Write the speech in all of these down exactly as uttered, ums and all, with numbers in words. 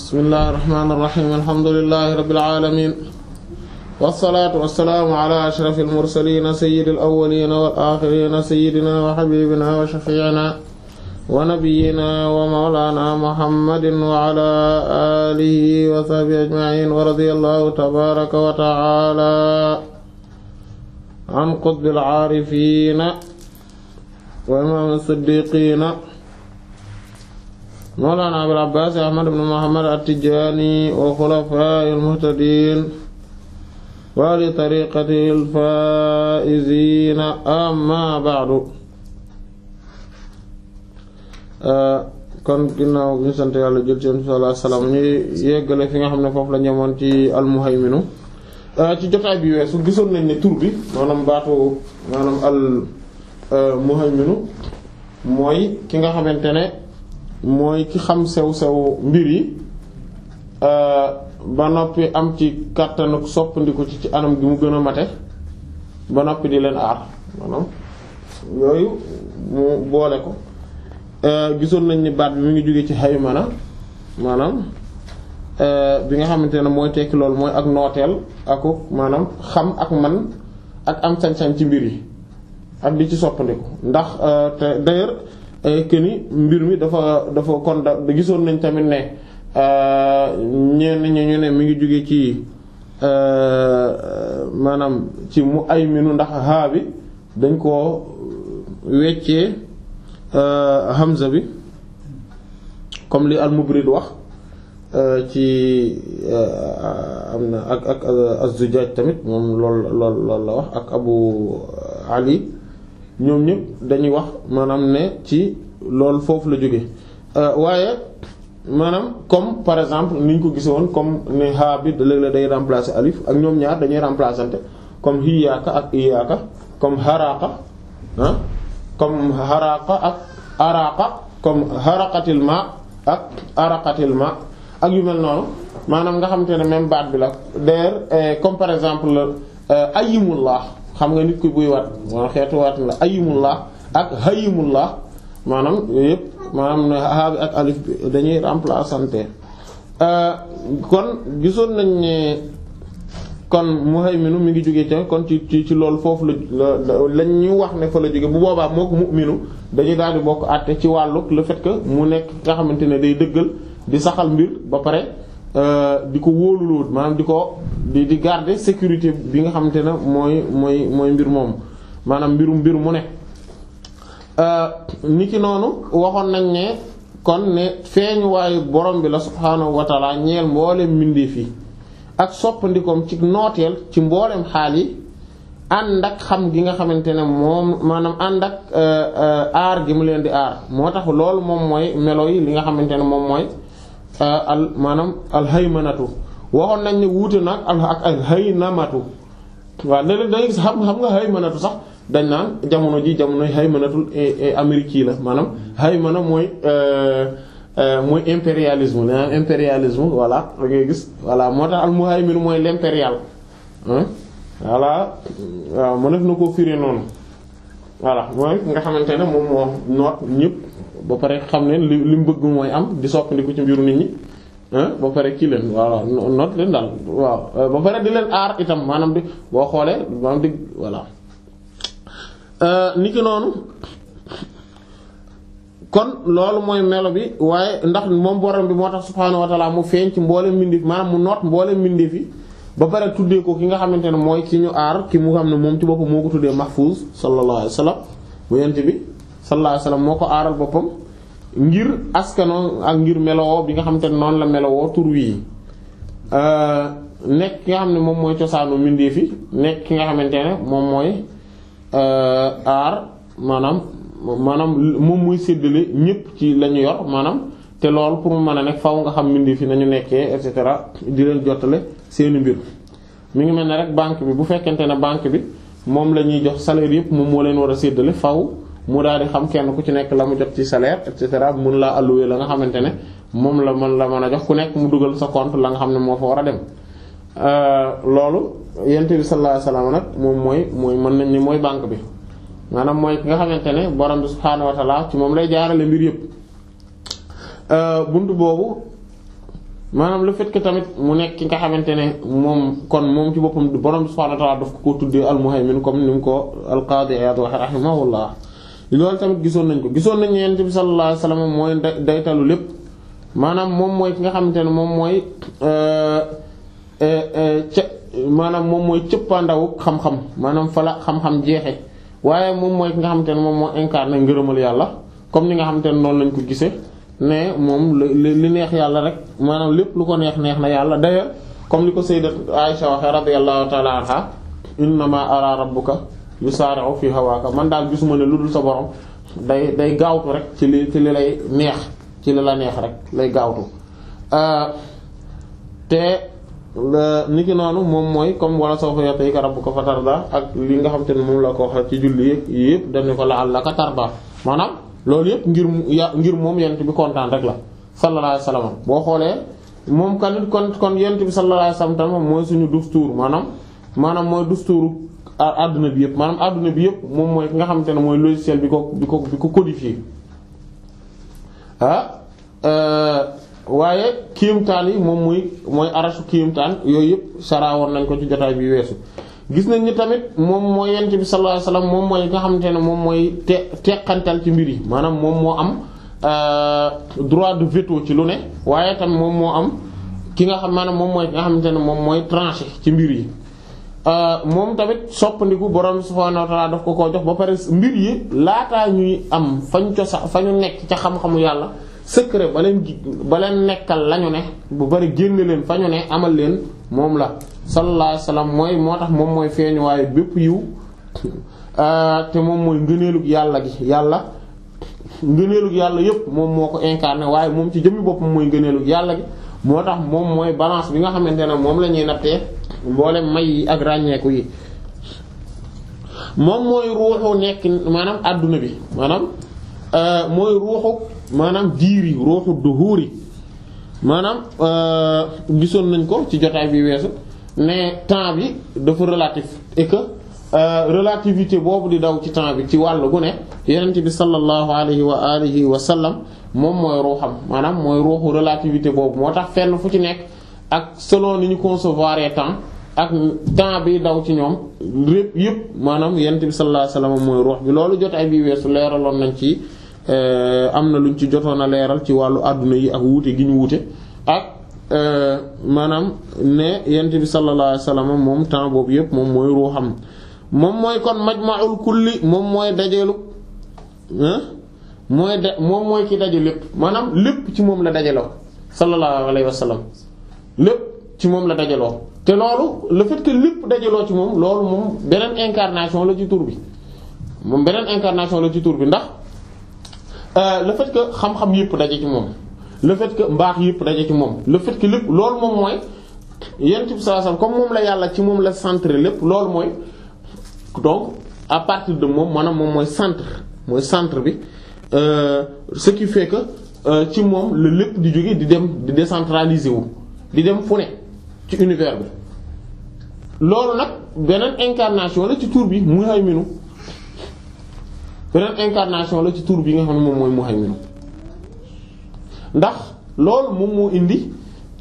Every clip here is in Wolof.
bismillahir rahmanir rahim alhamdulillahi rabbil alamin wassalaatu wassalaamu ala ashrafil mursaliin sayyidil awwaliin wal aaxiriin sayyidinaa wa habiibinaa wa shafii'inaa wa nabiyyinaa wa mawlaanaa muhammadin wa ala aalihi wa sahbihi ajma'iin wa radiyallahu tabaaraka wa ta'aalaa an qutbil aarifiin wa imaamil siddiiqiin mawlaana abil abbaas ahmad ibn muhammad at-tijaani wa xulafaa'il muhtadiin wa li tariiqatil faa'iziina amma ba'du. kon ginnaaw bi ñu sant yàlla jël ci sallallahu alayhi wa sallam ñu yeggale fi nga xam ne foofu la ñemoon ci al-muhayminu ci jotaay bi weesu gisoon nañ ne tur bi maanaam baatu maanaam al-muhayminu mooy ki nga xamante ne mooy ki xam sew sew mbir yi ba noppi am ci kàttanu soppandiku ci ci anam gi mu gën a mate ba noppi di leen aar maanaam yooyu mu boole ko gisoon nañ ni baat bi mu ngi jóge ci haymana maanaam bi nga xamante ne mooy tekki loolu mooy ak nooteel aku maanaam xam ak man ak am sañ-sañ ci mbir yi ak di ci soppandiku ndax te d'ailleurs këni mbir mi dafa dafa kon da gisoon nañ tamit ne ñenn ñi ñu ne mi ngi jóge ci maanaam ci mu ay minu ndax haa bi dañ koo weccee hamza bi comme li al-Mubrid wax ci am na ak ak az-Zujaj tamit moom lool lool loolu la wax ak Abu Ali ñoom ñëpp dañuy wax maanaam ne ci loolu foofu la jóge waaye maanaam comme par exemple ni ñu ko gisee woon comme ne haa bi léeg-léeg day remplacer alif ak ñoom ñaar dañuy remplaçante comme hiyaaka ak iyaaka comme haraqa ah comme haraqa ak araqa comme haraqatil ma ak araqatil ma ak yu mel noonu maanaam nga xamante ne même baat bi la d'ailleurs comme par exemple ayyimullah xam nga nit ko buy waat maanaam xeetu waat la ayyimullah ak hayyimullah maanaam yooyu yëpp maanaam haa bi ak alif bi dañuy remplaçante kon gisoon nañ ne kon muhayminu mi ngi jógee ca kon ci ci ci loolu foofu la lañ ñu wax ne fa la jóge bu boobaa moo ko mu'minu dañuy daal di bokk àtte ci wàllu le fait que mu nekk nga xamante ne day dëggal di saxal mbir ba pare di ko wóoluloo maanaam di ko di di garder sécurité bi nga xamante ne mooy mooy mooy mbir moom maanaam mbiru mbir mu ne niki noonu waxoon nañ ne kon ne feeñu waayu borom bi la subhaanahu wa ta'ala ñeel mboolem mbindeef yi ak soppandikoom ci nooteel ci mboolem xaal yi ànd ak xam gi nga xamante ne moom maanaam ànd ak aar gi mu leen di aar moo tax loolu moom mooy melo yi li nga xamante ne moom mooy al maanaam alhaymanatu waxoon nañ ne wuute nag ak al haynamatu waaw léeg-léeg da ngay gis xam xam nga haymanatu sax dañ naan jamono ji jamonoy haymanatul Amérique yi la maanaam haymana mooy mooy impérialisme la impérialisme voilà da ngay gis voilà moo tax al muhaymin mooy l'impérial voilà waaw mu def na koo firé noonu voilà mooy nga xamante ne moom moo noot ñëpp ba pare xam ne li li mu bëgg mooy am di soppandiku ci mbiru nit ñi ba pare kii leen voilà noot leen daal waaw ba pare di leen aar itam maanaam di boo xoolee maanaam di voilà niki noonu kon loolu mooy melo bi waaye ndax moom borom bi moo tax subhaanahu wa ta'ala mu feeñ ci mboolem mbindeef maanaam mu noot mboolem mbindeef yi ba pare tuddee ko ki nga xamante ne mooy ki ñu aar ki mu xam ne moom ci boppam moo ko tuddee mahfuz sallallahu alayhi wa sallam bu yent bi sallallahu alayhi wa sallam moo ko aaral boppam ngir askano ak ngir melowoo bi nga xamante ne noonu la melowoo tur wi nekk ki nga xam ne moom mooy cosaanu mbindeef yi nekk ki nga xamante ne moom mooy aar maanaam maanaam moom muy séddale ñépp ci la ñu yor maanaam te loolu pour mu mën a nekk faaw nga xam mbindeef yi nañu nekkee et cetera di leen jottale seeni mbir mi ngi mel ne rek banque bi bu fekkente ne banque bi moom la ñuy jox salaire yépp moom moo leen war a séddale faaw mu daal di xam kenn ku ci nekk la mu jot ci salaire et cetera mun laa allouer la nga xamante ne moom la mën la mën a jox ku nekk mu dugal sa compte la nga xam ne moo fa war a dem loolu yent bi sallallahu alayhi wasallam nag moom mooy mooy mën nañ ni mooy banque bi maanaam mooy ki nga xamante ne borom bi subhaanahu wa ta'ala ci moom lay jaarale mbir yépp buntu boobu maanaam le fait que tamit mu nekk ki nga xamante ne moom kon moom ci boppam borom subhaanahu wa ta'aala daf ko koo tuddee al-Muhaymin comme ni mu ko al-Qaadi Iyaad waxe rahimahullah loolu tamit gisoon nañ ko gisoon nañ Yonent bi sallallahu alayhi wasallam mooy daytalu lépp maanaam moom mooy ki nga xamante ne moom mooy ca maanaam moom mooy cëppaandawu xam-xam maanaam fa la xam-xam jeexe waaye moom mooy ki nga xamante ne moom moo incarné ngërëmal yàlla comme ni nga xamante ne noonu lañ ko gisee ne moom li neex yàlla rek maanaam lépp lu ko neex neex na yàlla d'ailleurs comme li ko sayyidat Aisha waxe radiyallahu ta'ala anha innama ara rabbuka yusari'u fi hawaka man daal gisuma ne lu dul sa borom day day gaawtu rek ci li ci li lay neex ci li la neex rek lay gaawtu te ni ki noonu moom mooy comme wala sawfa yu'tika rabbuka fatarda ak li nga xamante ne moom la ko wax ci julli yëpp dañu ko la'allaka tarda maanaam loolu yëpp ngir ya ngir moom yent bi kontaan rek la sallallahu alayhi wasallam boo xoolee moom kan kon kon yent bi sallallahu alayhi wasallam tam mooy suñu dustuur maanaam maanaam mooy dustuuru adduna bi yëpp maanaam adduna bi yëpp moom mooy ki nga xamante ne mooy logiciel bi ko bi ko bi ko codifié ah waaye kiimtaan yi moom muy mooy arasu kiimtaan yooyu yëpp saraawoon nañ ko ci jotaay bi weesu gis nañ ni tamit moom mooy yent bi sallallahu alayhi wasallam moom mooy nga xamante ne moom mooy te teqantal ci mbir yi maanaam moom moo am droit de veto ci lu ne waaye tamit moom moo am ki nga xam maanaam moom mooy nga xamante ne moom mooy tranché ci mbir yi moom tamit soppandiku borom subhaanahu wa ta'aala daf ko koo jox ba pare mbir yi laataa ñuy am fañ co sax fa ñu nekk ca xam-xamu yàlla secret ba leen ba leen nekkal lañu ne bu bari génne leen fa ñu ne amal leen moom la sallallahu alayhi wasallam mooy moo tax moom mooy feeñu waaye bépp yiw te moom mooy ngëneelug yàlla gi yàlla ngëneelug yàlla yépp moom moo ko incarné waaye moom ci jëmmi boppam mooy ngëneelug yàlla gi moo tax moom mooy balance bi nga xamante ne moom la ñuy nattee mboolem may yi ak ràññeeku yi moom mooy ruuxu nekk maanaam adduna bi maanaam mooy ruuxu maanaam diiri ruuxu duhuri maanaam gisoon nañ ko ci jotaay bi weesu ne temps bi dafa relatif et que relativité boobu di daw ci temps bi ci wàllu gu ne yonent bi sallallahu alayhi wa alihi wa sallam moom mooy ruuxam maanaam mooy ruuxu relativité boobu moo tax fenn fu ci nekk ak selon ni ñu concevoir temps ak temps bi daw ci ñoom répp yëpp maanaam yonent bi sallallahu alayhi wa sallam mooy ruux bi loolu jotaay bi weesu leeraloon nañ ci am na luñ ci jotoon a leeral ci wàllu àdduna yi ak wuute gi ñu wuute ak maanaam ne yonent bi sallallahu alayhi wa sallam moom temps boobu yëpp moom mooy ruuxam moom mooy kon majma'ul kulli moom mooy dajeelu mooy da moom mooy ki daje lépp maanaam lépp ci moom la dajaloo sallallahu alayhi wa sallam lépp ci moom la dajaloo te loolu le fait que lépp dajaloo ci moom loolu moom beneen incarnation la ci tur bi moom beneen incarnation la ci tur bi ndax le fait que xam-xam yëpp daje ci moom le fait que mbaax yëpp daje ci moom le fait que lépp loolu moom mooy yonent bi sallallahu alayhi wasallam comme moom la yàlla ci moom la centre lépp loolu mooy donc à partir de moom maanaam moom mooy centre mooy centre bi ce qui fait que ci moom la lépp di jóge di dem di décentraliser wu di dem fu ne ci univers bi loolu nag beneen incarnation la ci tur bi Muhayminu beneen incarnation la ci tur bi nga xam ne moom mooy Muhayminu ndax loolu moom moo indi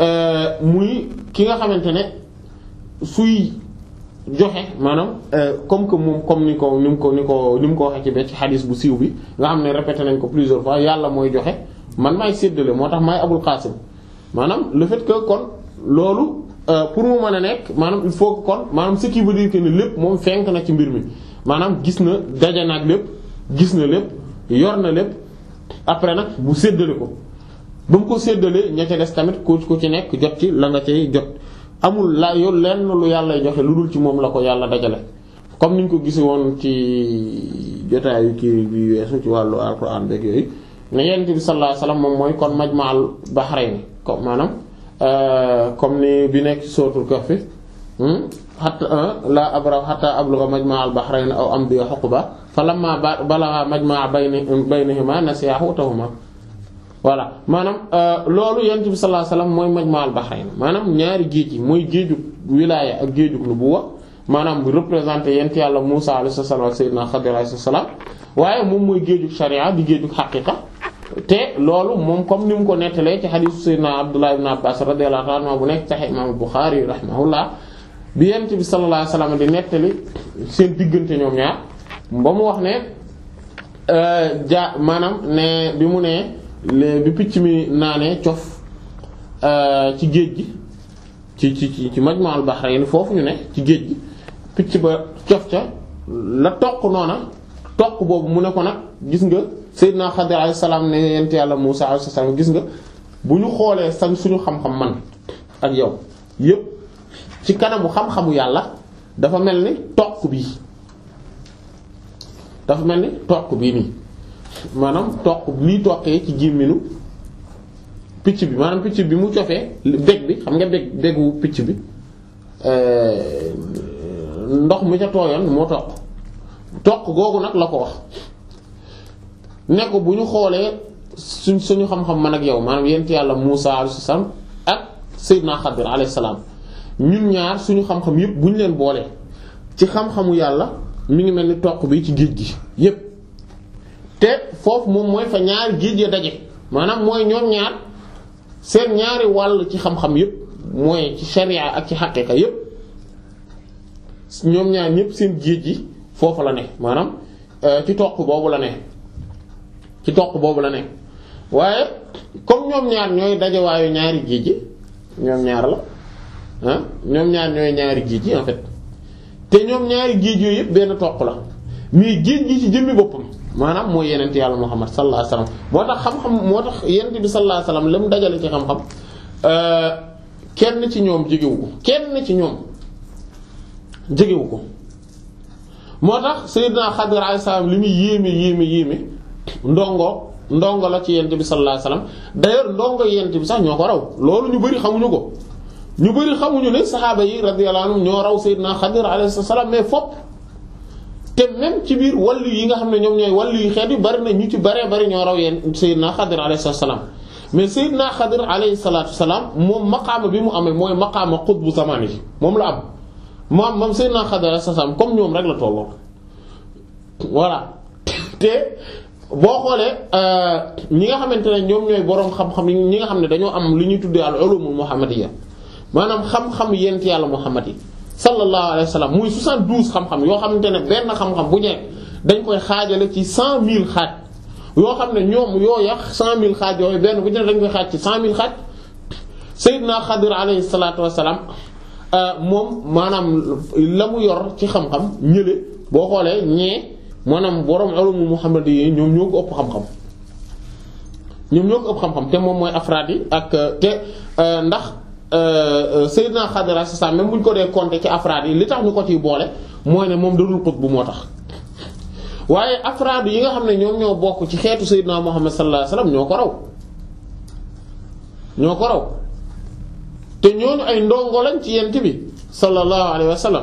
muy ki nga xamante ne suy joxe maanaam comme que moom comme ni ko ni mu ko ni ko ni mu ko waxee ci be ci xadis bu siiw bi nga xam ne répété nañ ko plusieurs fois yàlla mooy joxe man maay séddale moo tax maay Abul Qasim maanaam le fait que kon loolu pour mu mën a nekk maanaam il faut que kon maanaam ce qui veut dire que ni lépp moom fenk na ci mbir mi maanaam gis na daje na ak lépp gis na lépp yor na lépp après nag bu séddale ko ba mu ko séddalee ña ca des tamit ku ku ci nekk jot ci la nga cay jot amul la yow lenn lu yàlla joxe lu dul ci moom la ko yàlla dajale comme niñ ko gise woon ci jotaayu kii bi weesu ci wàllu alxuraan beeg yooyu ne yonent bi sallallahu alayhi wasallam moom mooy kon majma'ul bahrayni comme maanaam comme ni bi nekk ci suratul kahf hatta la abra hatta ablugha majma'al bahrayni aw amdiya huquba falamma balagha majma'a baynihima nasiya hutahuma voilà maanaam loolu yonent bi sallallahu alayhi wasallam mooy majma'al bahrayn maanaam ñaari géej yi mooy géejug wilaaya ak géejug nubuwa maanaam bu représenté yonent yàlla Muusaa alayhi salaam ak Seydina Xadir alayhi salaam waaye moom mooy géejug sharia di géejug xaqiqa te loolu moom comme ni mu ko nettalee ci xadiisu Seydina Abdullah ibn Abbas radiyallahu anhu bu nekk Sahih Imam Bukhari rahimahullah bi Yonent bi sallallahu alayhi wasallam di nettali seen diggante ñoom ñaar ba mu wax ne ja maanaam ne bi mu ne bi picc mi naanee cof ci géej gi ci ci ci Majma'ul Bahrayn foofu ñu ne ci géej gi picc ba cof ca la toq noona toq boobu mu ne ko nag gis nga Seydina Xadir alayhi salaam ne yent yàlla Muusaa alayhi salaam gis nga bu ñu xoolee sax suñu xam-xam man ak yow yépp ci kanamu xam-xamu yàlla dafa mel ni toq bii dafa mel ni toq bii nii maanaam toq lii toqee ci gémminu picc bi maanaam picc bi mu cofee bég bi xam nga bég bégu picc bi ndox mi ca tooyoon moo toq toq googu nag la ko wax ne ko bu ñu xoolee suñ suñu xam-xam man ak yow maanaam yent yàlla Muusaa alayhi salaam ak Seydina Xadir alayhi salaam ñun ñaar suñu xam-xam yépp bu ñu leen boole ci xam-xamu yàlla mi ngi mel ni toq bi ci géej gi yépp te foofu moom mooy fa ñaari géej ya daje maanaam mooy ñoom ñaar seen ñaari wàll ci xam-xam yépp mooy ci sharia ak ci xaqiqa yépp ñoom ñaar ñépp seen géej gi foofu la ne maanaam ci toq boobu la ne ci toq boobu la ne waaye comme ñoom ñaar ñooy dajewaayu ñaari géej gi ñoom ñaar la ah ñoom ñaar ñooy ñaari géej gi en fait te ñoom ñaari géej yooyu yëpp benn toq la mais géej gi ci jëmmi boppam maanaam mooy yenent yàlla Muhammad sallallahu alayhi wasallam moo tax xam-xam moo tax yenent bi sallallahu alayhi wasallam la mu dajale ci xam-xam kenn ci ñoom jegewu ko kenn ci ñoom jegewu ko moo tax Sayyidina Xadir alayhi salaam li muy yéeme yéeme yéeme ndongo ndongo la ci yent bi sallallahu alayhi wasallam d'ailleurs ndongo yent bi sax ñoo ko raw loolu ñu bari xamuñu ko ñu bari xamuñu ne saxaaba yi radiyallahu anhum ñoo raw Sayyidina Xadir alayhi salaam mais fopp te même ci biir wàllu yi nga xam ne ñoom ñooy wàllu yi xeet yu bari na ñu ci baree bari ñoo raw yeen Sayyidina Xadir alayhi salaam mais Sayyidina Xadir alayhi salaatu salaam moom maqaama bi mu amee mooy maqaama qutbu zamaan yi moom la am moom moom Sayyidina Xadir alayhi salaam comme ñoom rek la tolloo voilà te boo xoolee ñi nga xamante ne ñoom ñooy boroom xam-xam ñi nga xam ne dañoo am li ñuy tuddee al ulumul muhammadiyya maanaam xam-xam yent yàlla Muhammad yi sallallahu alayhi wa sallam muy soixante-douze xam-xam yoo xamante ne benn xam-xam bu nekk dañ koy xaajale ci cent mille xaaj yoo xam ne ñoom yoo yax cent mille xaaj yooyu benn bu nekk dañ koy xaaj ci cent mille xaaj Seydina Xadir alayhi salaatu wa salaam moom maanaam la mu yor ci xam-xam ñële boo xoolee ñee maanaam borom ulumul muhammad yi ñoom ñoo ko ëpp xam-xam ñoom ñoo ko ëpp xam-xam te moom mooy afraad yi ak te ndax Seydina Xadir alayhi salaam même bu ñu ko dee compter ci afraad yi li tax ñu ko ciy boole mooy ne moom dadul xut bu moo tax waaye afraad yi nga xam ne ñoom ñoo bokk ci xeetu Seydina Muhammad sallallahu alayhi wasallam ñoo ko raw ñoo ko raw te ñooñu ay ndongo lañ ci yent bi sallallahu alayhi wasallam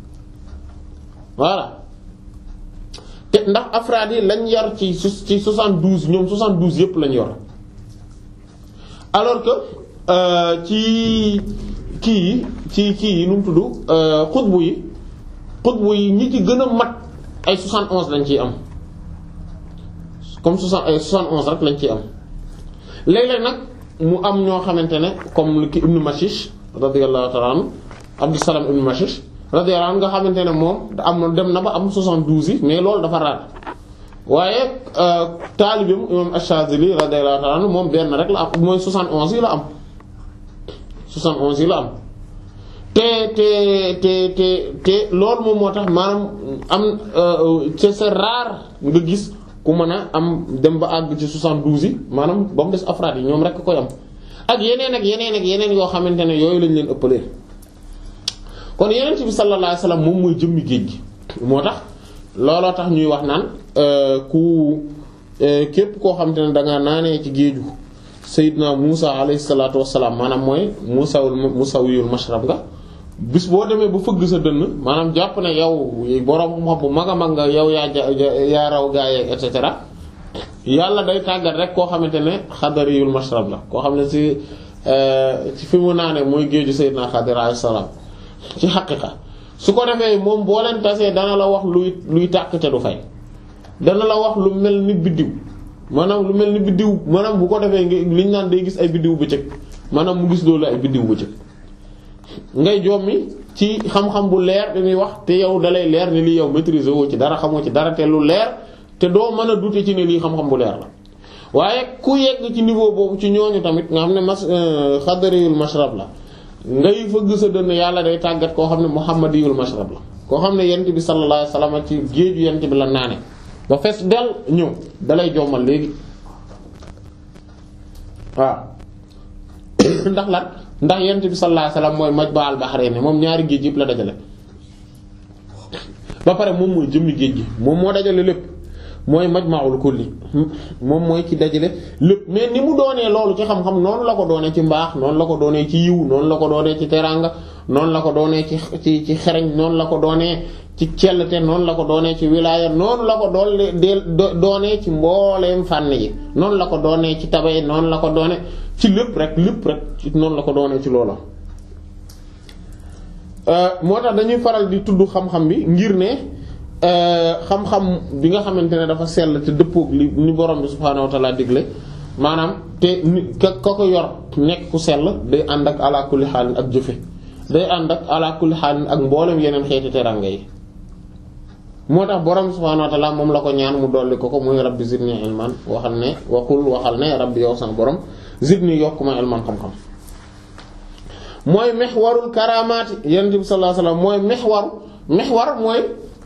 voilà te ndax afraad yi lañ yar ci ci soixante-douze ñoom soixante-douze yépp lañ yor alors que ci kii yi ci kii yi nu mu tudd xutbu yi xutbu yi ñi ci gën a mat ay soixante onze lañ ciy am comme soixante ay soixante onze rek lañ ciy am léeg-léeg nag mu am ñoo xamante ne comme li ki Ibn Mashish radiyallahu ta'ala anhu Abdus Salam Ibn Mashish radiyallahu anhu nga xamante ne moom am dem na ba am soixante-douze yi mais loolu dafa raar waaye taalibim imam Ash-Shazili radiyallahu ta'ala anhu moom benn rek la am mooy soixante onze yi la am soixante onze yi la am te te te te te loolu moom moo tax maanaam am c'est c'est rare nga gis ku mën a am dem ba àgg ci soixante-douze yi maanaam ba mu des afraad yi ñoom rek koy am ak yeneen ak yeneen ak yeneen yoo xamante ne yooyu lañ leen ëppalee kon yeneen ci bi sallallahu alayhi wasallam moom mooy jëmmi géej gi moo tax looloo tax ñuy wax naan ku képp koo xamante ne dangaa naanee ci géeju Seydina Muusa alayhi salaatu wassalaam maanaam mooy Muusawul Muusawiyul mashrab nga bis boo demee ba fëgg sa dënn maanaam jàpp ne yow boroom xam-xam bu mag a mag nga yow yaa yaa raw gaa yeeg et cetera yàlla day tàggat rek koo xamante ne xadariyul mashrab la koo xam ne ci ci fi mu naanee mooy géeju Seydina Xadir alayhi salaam ci xaqiqa su ko defee moom boo leen tasee dana la wax luy luy tàkk te du fay dana la wax lu mel ni biddiw maanaam lu mel ni biddiw maanaam bu ko defee liñ naan day gis ay biddiw bëccëg maanaam mu gis loolu ay biddiw bëccëg ngay jommi ci xam-xam bu leer bi muy wax te yow dalay leer ni lii yow maîtriser woo ci dara xamoo ci dara te lu leer te doo mën a douter ci ne lii xam-xam bu leer la waaye ku yegg ci niveau boobu ci ñooñu tamit nga xam ne mas xadariyul mashrab la ngay fëgg sa dënn yàlla day tàggat koo xam ne muhammadiyul mashrab la koo xam ne yent bi sallallahu alayhi wasallam ci géeju yent bi la naane ba fees del ñëw dalay jommal léegi waaw ndax lan ndax yent bi sallallahu alayhi wasallam mooy majma'ul bahrayni moom ñaari géej yëpp la dajale ba pare moom mooy jëmmi géej gi moom moo dajale lépp mooy majma'ul kulli moom mooy ci dajale lépp mais ni mu doonee loolu ci xam-xam noonu la ko doonee ci mbaax noonu la ko doonee ci yiw noonu la ko doonee ci teraanga noonu la ko doonee ci ci ci xereñ noonu la ko doonee ci cellte noonu la ko doonee ci wilaaya noonu la ko doole doonee ci mbooleem fànn yi noonu la ko doonee ci tabay noonu la ko doonee ci lépp rek lépp rek ci noonu la ko doonee ci loola moo tax dañuy faral di tudd xam-xam bi ngir ne xam-xam bi nga xamante ne dafa sell te dëppoog li ni borom bi subhaanahu wa ta'ala digle maanaam te ni ka ka ko yor nekk ku sell day ànd ak ala kulli xaalin ak jëfe day ànd ak ala kulli xaalin ak mboolem yeneen xeeti teranga yi moo tax borom bi subhaanahu wa ta'ala moom la ko ñaan mu dolli ko ko muy rabbi zidni ilman waxal ne waxul waxal ne rabbi yow sama borom zidni yokk ma ilman xam-xam mooy mexwarul karamaati yonent bi sallallahu alayhi wasallam mooy mexwaru mexwar mooy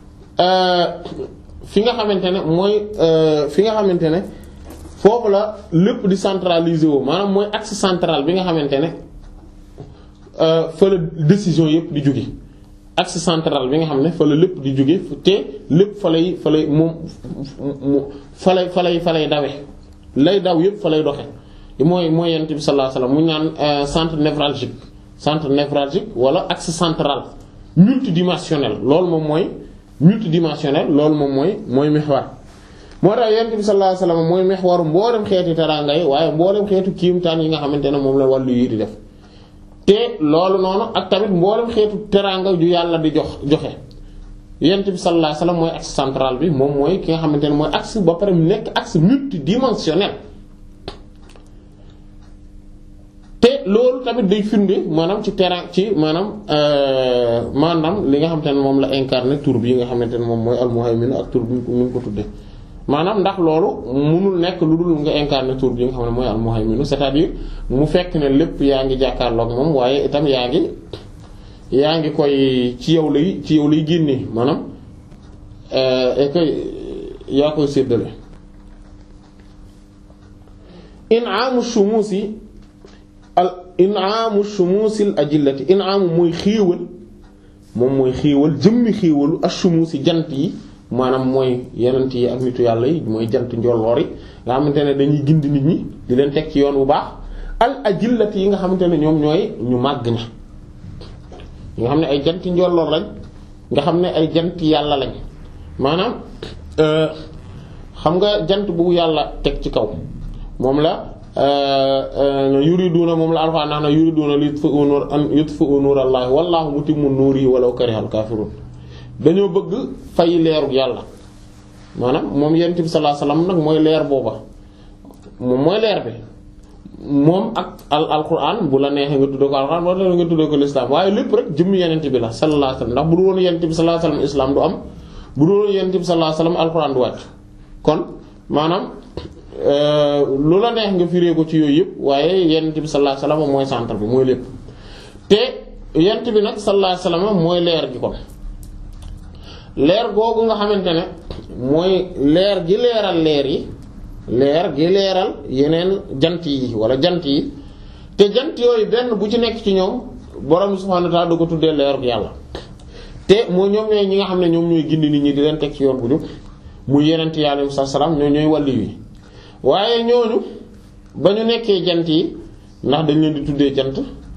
fi nga xamante ne mooy fi nga xamante ne foofu la lépp di centraliser woo maanaam mooy axe central bi nga xamante ne fa la décision yépp di jóge axe central bi nga xam ne fa la lépp di jóge te lépp fa lay fa lay moom fa lay fa lay fa lay dawe lay daw yépp fa lay doxe mooy mooy yonent bi sallallahu alayhi wasallam mu ñaan centre névralgique centre névralgique wala axe central multidimensionnel loolu moom mooy multidimensionnel loolu moom mooy mooy mihwar moo tax yonent bi sallallahu alayhi wasallam mooy mihwaru mboolem xeeti teraanga yi waaye mboolem xeetu kiimtaan yi nga xamante ne moom la wàllu yi di def te loolu noonu ak tamit mboolem xeetu teraanga ju yàlla di jox joxe yonent bi sallallahu alayhi wasallam mooy axe central bi moom mooy ki nga xamante ne mooy axe ba pare mu nekk axe multidimensionnel te loolu tamit day firnde maanaam ci terrain ci maanaam maanaam li nga xamante ne moom la incarné tur bi nga xamante ne moom mooy al-Muhaymin ak tur bi ñu ko tudde maanaam ndax loolu mënul nekk lu dul nga incarné tur bi nga xam ne mooy al-Muhaymin c'est-à-dire mu fekk ne lépp yaa ngi jàkkaarloog moom waaye itam yaa ngi yaa ngi koy ci yow lay ci yow lay génnee maanaam et que yaa koy séddale in'aamu shumusi al in'aamu shumusil ajillati in'aamu mooy xéewal moom mooy xéewal jëmmi xéewalu ash-shumusi jant yi maanaam mooy yenent yi ak nitu yàlla yi mooy jant njolloor yi nga xamante ne dañuy gindi nit ñi di leen teg ci yoon bu baax al ajillati yi nga xamante ne ñoom ñooy ñu màgg na nga xam ne ay jant njolloor lañ nga xam ne ay jant yàlla lañ maanaam xam nga jant bu yàlla teg ci kaw moom la yuriduna moom la alfa naan yuriduna li yutfi'u nur an yutfi'u nurallahi wallahu mutimmu nurihi walaw karihal kafirun dañoo bëgg fay leeru yàlla maanaam moom yonent bi sallallahu alayhi wasallam nag mooy leer booba moom mooy leer bi moom ak al alquran bu la neexee nga tuddee ko alquran wala nga tuddee ko l'islam waaye lépp rek jëmmi yonent bi la sallallahu alayhi wasallam ndax bu dul woon yonent bi sallallahu alayhi wasallam islam du am bu dul woon yonent bi sallallahu alayhi wasallam alquran du wàcc kon maanaam lu la neex nga firee ko ci yooyu yëpp waaye yonent bi sallallahu alayhi wasallam mooy centre bi mooy lépp te yonent bi nag sallallahu alayhi wasallam mooy leer gi kon leer googu nga xamante ne mooy leer gi leeral leer yi leer gi leeral yeneen jant yi wala jant yi te jant yooyu benn bu ci nekk ci ñoom borom subhaanahu wa ta'aala da ko tuddee leeru yàlla te moo ñoom ñooy ñi nga xam ne ñoom ñooy gindi nit ñi di leen teg ci yoon bu jub muy yeneen yi alayhi salaam ñoo ñooy wàllu yi waaye ñooñu ba ñu nekkee jant yi ndax dañ leen di tuddee jant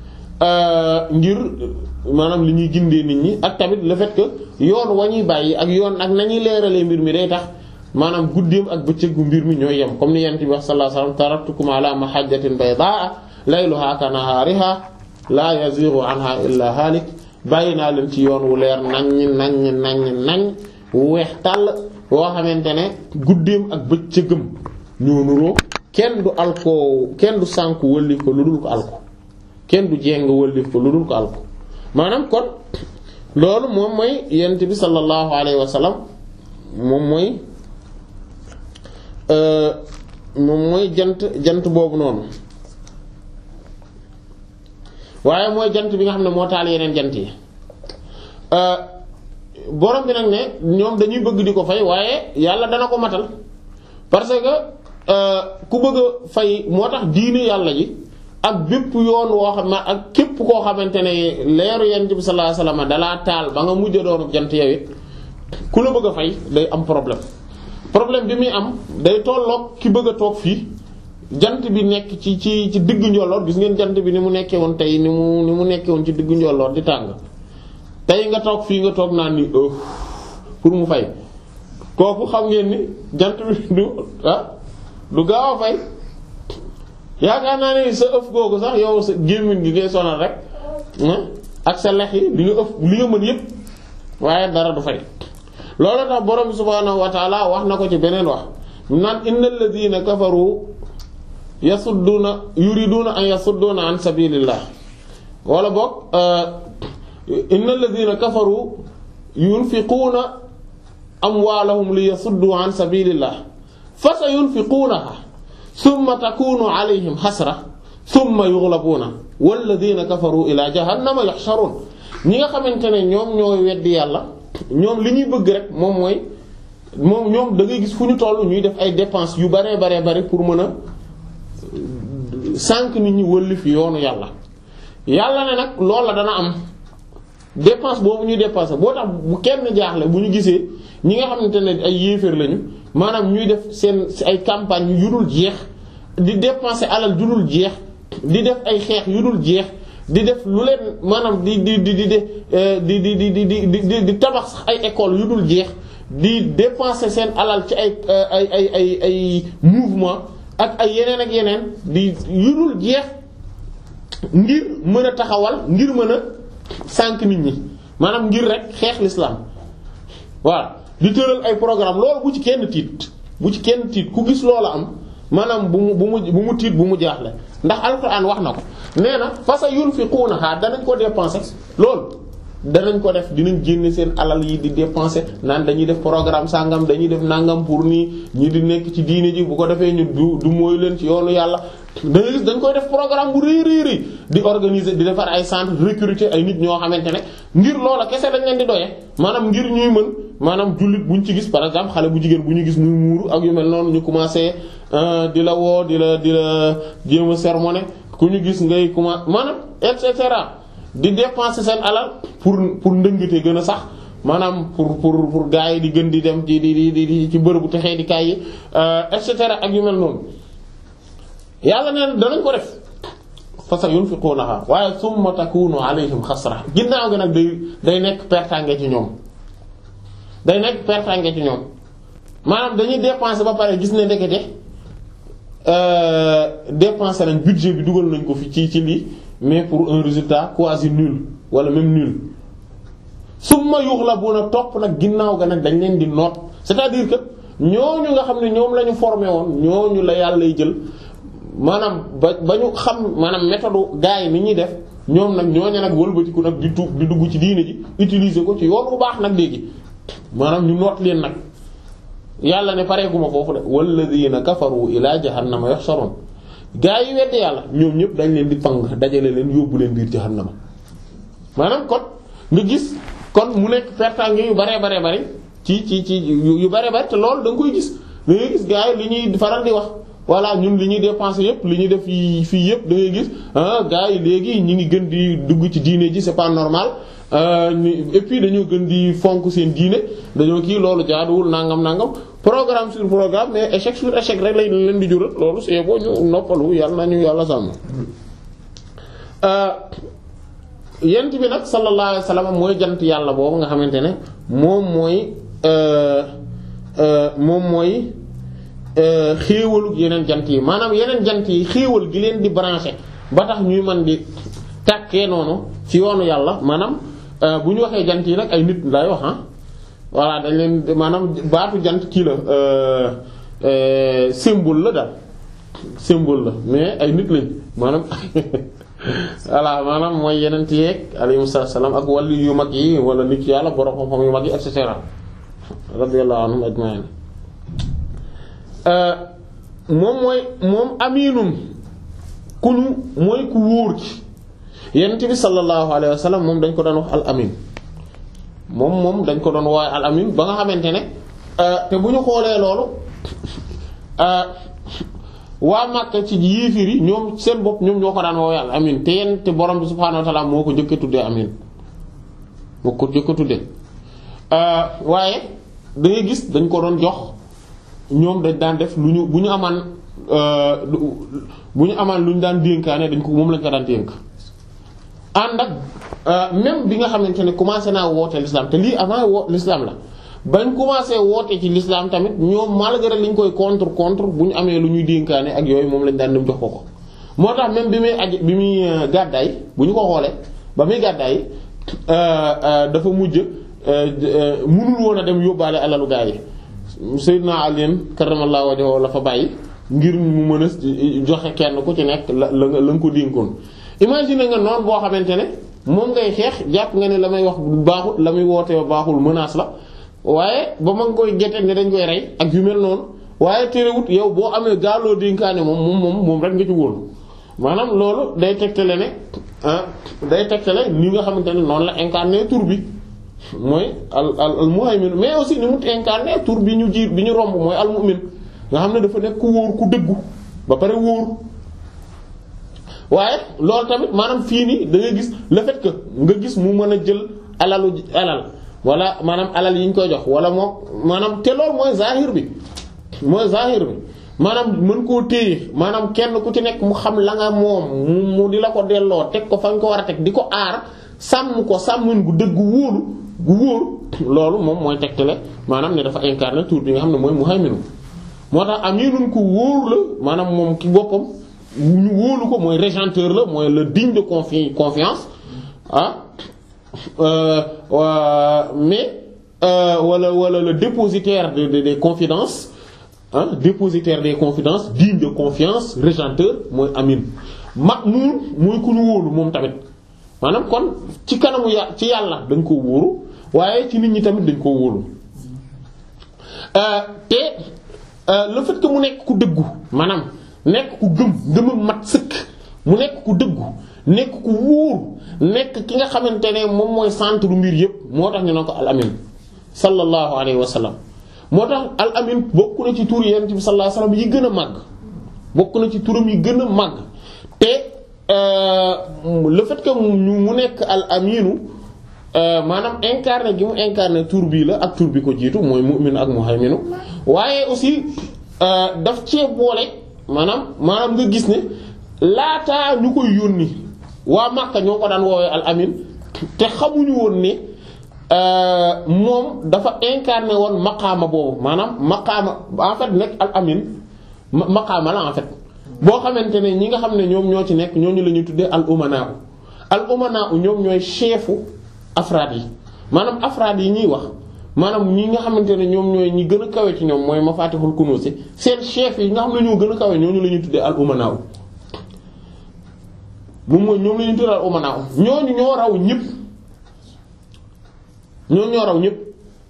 ngir maanaam li ñuy gindee nit ñi ak tamit le fait que yoon wa ñuy bàyyi ak yoon ak nañuy leeralee mbir mi day tax maanaam guddeem ak bëccëgu mbir mi ñooy yem comme ni yent bi wax sallallahu alayhi wasallam taraktukum ala mahajjatin baydaa layluha kanahaariha la yazighu anha illa halik bàyyi naa leen ci yoon wu leer naññ naññ naññ nañ wu weex tàll woo xamante ne guddeem ak bëccëgam ñoo nuroo kenn du alko kenn du sànku wëllif ko lu dul ko alko kenn du jéng wëllif ko lu dul ko alko maanaam kon loolu moom mooy yent bi sallallahu alayhi wa sallam moom mooy moom mooy jant jant boobu noonu waaye mooy jant bi nga xam ne moo taal yeneen jant yi borom bi nag ne ñoom dañuy bëgg di ko fay waaye yàlla dana ko matal parce que ku bëgg a fay moo tax diine yàlla ji ak bépp yoon woo xam ne ak képp koo xamante ne leeru yent bi sallallahu alayhi wasallam dalaa taal ba nga mujj doonu jant yow it ku la bëgg a fay day am problème problème bi muy am day tolloog ki bëgg a toog fii jant bi nekk ci ci ci diggu njolloor gis ngeen jant bi ni mu nekkee woon tey ni mu ni mu nekkee woon ci diggu njolloor di tàng tey nga toog fii nga toog naan ni ëf pour mu fay kooku xam ngeen ni jant bi du ah du gaaw a fay yaakaar naa ne sa ëf googu sax yow sa gémmiñ gi ngay sonal rek ak sa lex yi di nga ëf li nga mën yépp waaye dara du fay loolu tax borom bi subhaanahu wa ta'ala wax na ko ci beneen wax naan innal ladhina kafaru yasudduna yuriduna an yasudduna an sabilillah wala boog innal ladhina kafaru yunfiquna amwalahum liyasuddu an sabilillah fasayunfiqunaha thumma takunu alayhim hasra thumma yughlabuna walladhina kafaru ila jahannama yuhsharun ñi nga xamante ne ñoom ñooy weddi yàlla ñoom li ñuy bëgg rek moom mooy moom ñoom da ngay gis fu ñu toll ñuy def ay dépenses yu baree baree bari pour mën a sànq nit ñi wëllif yoonu yàlla yàlla ne nag loolu la dana am dépense boobu ñuy dépenser boo tax bu kenn jaaxle bu ñu gisee ñi nga xamante ne ay yéeféer lañu maanaam ñuy def seen ay campagne yu dul jeex di dépenser alal yu dul jeex di def ay xeex yu dul jeex di def lu leen maanaam di di di di di di di di di di tabax sax ay écoles yu dul jeex di dépenser seen alal ci ay ay ay ay ay mouvement ak ay yeneen ak yeneen di yu dul jeex ngir mën a taxawal ngir mën a sànq nit ñi maanaam ngir rek xeex l'islam voilà di tëral ay programme loolu bu ci kenn tiit bu ci kenn tiit ku gis loola am maanaam bu mu bu mu bu mu tiit bu mu jaaxle ndax alxuraan wax na ko nee na fa sa yunfiqunaha danañ ko dépenser loolu danañ ko def dinañ génne seen alal yi di dépenser naan dañuy def programme sangam dañuy def nangam pour nii ñi di nekk ci diine ji bu ko defee ñu du du mooy leen ci yoonu yàlla dañuy gis dañ koy def programme bu rëy rëy rëy di organiser di defar ay centre recruter ay nit ñoo xamante ne ngir loola kese dañ leen di doyee maanaam ngir ñuy mën maanaam jullit buñ ci gis par exemple xale bu jigéen bu ñu gis muy muuru ak yu mel noonu ñu commencé di la woo di la di la jéem a sermonner ku ñu gis ngay commencé maanaam et cetera di dépenser seen alal pour pour ndëngate gën a sax maanaam pour pour pour gars yi di gën di dem ci di di di ci bërëbu texee di kaay yi et cetera ak yu mel noonu yàlla neen danañ ko def fa sa yunfiqunaha waaye summa takunu alayhim xasra ginnaaw gi nag day day nekk pertange ci ñoom day nekk pertange ci ñoom maanaam dañuy dépenser ba pare gis ne ndekete dépenser nañ budget bi dugal nañ ko fi ci ci lii mais pour un résultat quasi nul wala même nul summa yughlabuna topp nag ginnaaw ga nag dañ leen di noot c'est-à-dire que ñooñu nga xam ne ñoom la ñu formé woon ñooñu la yàlla lay jël maanaam ba ba ñu xam maanaam méthode gaa yi ni ñuy def ñoom nag ñooñu nag wëlbatiku nag di tuub di dugg ci diine ji utiliser ko ci yoon bu baax nag léegi maanaam ñu noot leen nag yàlla ne pareeguma foofu de walladhina kafaru ila jahannama yuhsharun gaa yi weddi yàlla ñoom ñëpp dañ leen di pang dajale leen yóbbu leen biir jahannama maanaam kon nga gis kon mu nekk pertange yu baree baree bari ci ci ci yu baree bari te loolu da nga koy gis da ngay gis gaa yi li ñuy faral di wax voilà ñun li ñuy dépenser yëpp li ñuy def fii fii yëpp da ngay gis ah gaa yi léegi ñu ngi gën di dugg ci diine ji c'est pas normal et puis dañoo gën di fonk seen diine dañoo kii loolu jaaduwul nangam nangam programme sur programme mais échec sur échec rek lay leen di jural loolu c'est bon ñu noppalu yàlla nañu yàlla sàmm. yent bi nag sallallahu alayhi wasallam mooy jant yàlla boobu nga xamante ne moom mooy moom mooy xéewalu yeneen jant yi maanaam yeneen jant yi xéewal gi leen di branché ba tax ñuy mën di tàkkee noonu ci yoonu yàlla maanaam bu ñu waxee jant yi nag ay nit lay wax ah voilà dañ leen maanaam baatu jant kii la symbole la daal symbole la mais ay nit lañ maanaam voilà maanaam mooy yeneen yeeg alayhi salaam ak wàllu yu mag yi wala nit yàlla borom xam-xam yu mag yi et cetera radiyallahu anhum ajma'in moom mooy moom aminun ku ñu mooy ku wóor ci yonent bi sallallahu alayhi wa sallam moom dañ ko doon wax al amin moom moom dañ ko doon waaye al amin ba nga xamante ne te bu ñu xoolee loolu waa Makka ci yéefir yi ñoom seen bopp ñoom ñoo ko daan woowee al amin te yenn te borom bi subhaanahu wa ta'ala moo ko njëkk a tuddee amin moo ko njëkk a tuddee waaye da ngay gis dañ ko doon jox ñoom dañ daan def lu ñu bu ñu amaan bu ñu amaan lu ñu daan dénkaane dañ ko moom lañ ko daan dénk ànd ak même bi nga xamante ne commencé naa woote l'islam te lii avant wo l'islam la bañ commencé woote ci l'islam tamit ñoom malgré liñ koy contre contre bu ñu amee lu ñuy dénkaane ak yooyu moom lañ daan dem jox ko ko moo tax même bi muy aj bi muy gàddaay bu ñu ko xoolee ba muy gàddaay dafa mujj mënul woon a dem yóbbaale alalu gaa yi Seydina Ali karramallahu wajhahu la fa bàyyi ngir mu mën a joxe kenn ku ci nekk la la nga ko dénkoon. imagine nga noonu boo xamante ne moom ngay xeex jàpp nga ne la may wax baaxul la muy woote baaxul menace la waaye ba ma ngi koy gete ne dañ koy rey ak yu mel noonu waaye terewut yow boo amee gaaloo dénkaane moom moom moom moom rek nga ci wóolu maanaam loolu day tegtale ne ah day tegtale ni nga xamante ne noonu la incarné tur bi mooy al al al muhaymin mais aussi ni mu incarné tur bi ñu jiir bi ñu romb mooy al mu'min nga xam ne dafa nekk ku wóor ku dëggu ba pare wóor waaye loolu tamit maanaam fii nii da ngay gis le fait que nga gis mu mën a jël alalu alal wala maanaam alal yi ñu koy jox wala moom maanaam te loolu mooy zahir bi mooy zahir bi maanaam mën koo téye maanaam kenn ku ci nekk mu xam la nga moom mu di la ko delloo teg ko fañ ko war a teg di ko aar sàmm ko sàmmin gu dëgg wóolu gu wóor loolu moom mooy tegtale maanaam ne dafa incarné tur bi nga xam ne mooy muhayminu moo tax aminun ku wóor la maanaam moom ki boppam ñu wóolu ko mooy régenteur la mooy le digne de confi confiance ah euh, euh, mais euh, wala wala le dépositaire de, de des confidences ah dépositaire des confidences digne de confiance régenteur mooy amin ma'mun mooy ku ñu wóolu moom tamit maanaam kon ci kanamu ya ci yàlla dañ ko wóoru waaye ci nit ñi tamit dañ ko wóolu te le fait que mu nekk ku dëggu maanaam nekk ku gëm gëmam mat sëkk mu nekk ku dëggu nekk ku wóor nekk ki nga xamante ne moom mooy centre mbir yépp moo tax ñu ne ko al amin sallallahu alayhi wa sallam moo tax al amin bokk na ci tur yonent bi sallallahu alayhi wa sallam yi gën a màgg bokk na ci turam yi gën a màgg te le fait que ñu mu nekk al aminu maanaam incarné gi mu incarné tur bii la ak tur bi ko jiitu mooy mu'min ak muhayminu waaye aussi daf cee boole maanaam maanaam nga gis ne laataa ñu koy yónni waa Makka ñoo ko daan woowee al amin te xamuñu woon ne moom dafa incarné woon maqaama boobu maanaam maqaama en fait nekk al amin maqaama la en fait boo xamante ne ñi nga xam ne ñoom ñoo ci nekk ñooñu la ñuy tuddee al umanaa al umanaa ñoom ñooy chefu afraad yi maanaam afraad yi ñuy wax maanaam ñi nga xamante ne ñoom ñooy ñi gën a kawe ci ñoom mooy mafatihul kunuz seen chef yi nga xam ne ñoo gën a kawe ñooñu la ñuy tuddee al umanaa moom mooy ñoom la ñuy tuddee al umanaa ñooñu ñoo raw ñëpp ñooñu ñoo raw ñëpp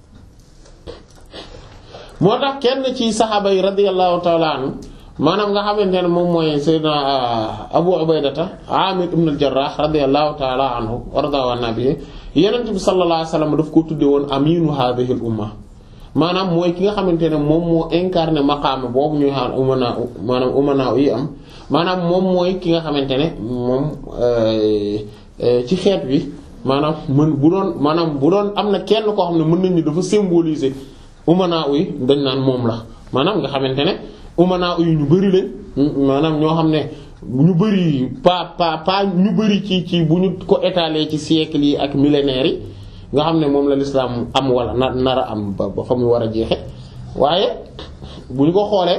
moo tax kenn ci saxaaba yi radiyallahu ta'ala anhu maanaam nga xamante ne moom mooy sayyidina Abu Ubaydata Amir ibn al-Jarrah radiyallahu ta'ala anhu warda wa nabi Yonent bi sallallahu alayhi wasallam daf ko tudde woon aminu hadhihi al-umma maanaam mooy ki nga xamante ne moom moo incarné maqaama boobu ñuy xaar umana maanaam umana yi am maanaam moom mooy ki nga xamante ne moom ci xeet bi maanaam mën bu doon maanaam bu doon am na kenn koo xam ne mën nañu dafa symboliser umana yi dañ naan moom la maanaam nga xamante ne umana yu ñu bari lañ maanaam ñoo xam ne ñu bari pa pa pa ñu bari ci ci bu ñu ko étaler ci siècles yi ak millénaires yi nga xam ne moom la l'islam am wala na nar a am ba ba fa mu war a jeexe waaye bu ñu ko xoolee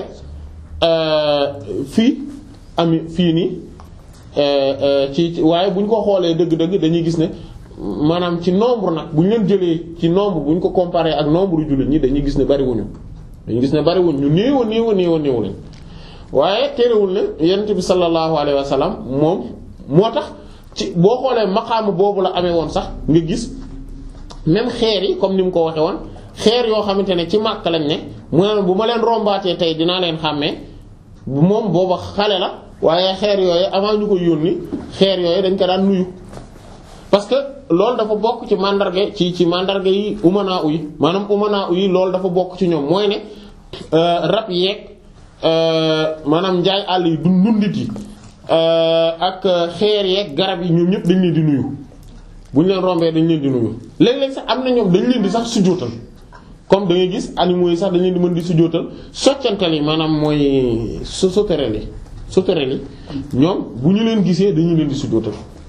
fii ami fii nii ci waaye bu ñu ko xoolee dëgg-dëgg dañuy gis ne maanaam ci nombre nag bu ñu leen jëlee ci nombre bu ñu ko comparé ak nombre yu jullit ñi dañuy gis ne bariwuñu dañu gis ne bariwuñ ñu néew a néew a néew a néew lañ waaye terewul ne yonent bi sallallahu alayhi wa sallam moom moo tax ci boo xoolee maqaamu boobu la amee woon sax nga gis même xeer yi comme ni mu ko waxee woon xeer yoo xamante ne ci Makka lañ ne mu ne bu ma leen rombaatee tey dinaa leen xàmmee moom booba xale la waaye xeer yooyu avant ñu ko yónni xeer yooyu dañ ko daan nuyu parce que loolu dafa bokk ci mandarga ci ci mandarga yi umanaa yi maanaam umanaa yi loolu dafa bokk ci ñoom mooy ne rab yeeg maanaam njaay àll yi du ndundit yi ak xeer yeeg garab yi ñoom ñëpp dañ leen di nuyu bu ñu leen rombee dañ leen di nuyu léeg-léeg sax am na ñoom dañ leen di sax sujjóotal comme da ngay gis animaux yi sax dañ leen di mën di sujjóotal soccantal yi maanaam mooy so sauterelles yi sauterelles yi ñoom bu ñu leen gisee dañu leen di sujjóotal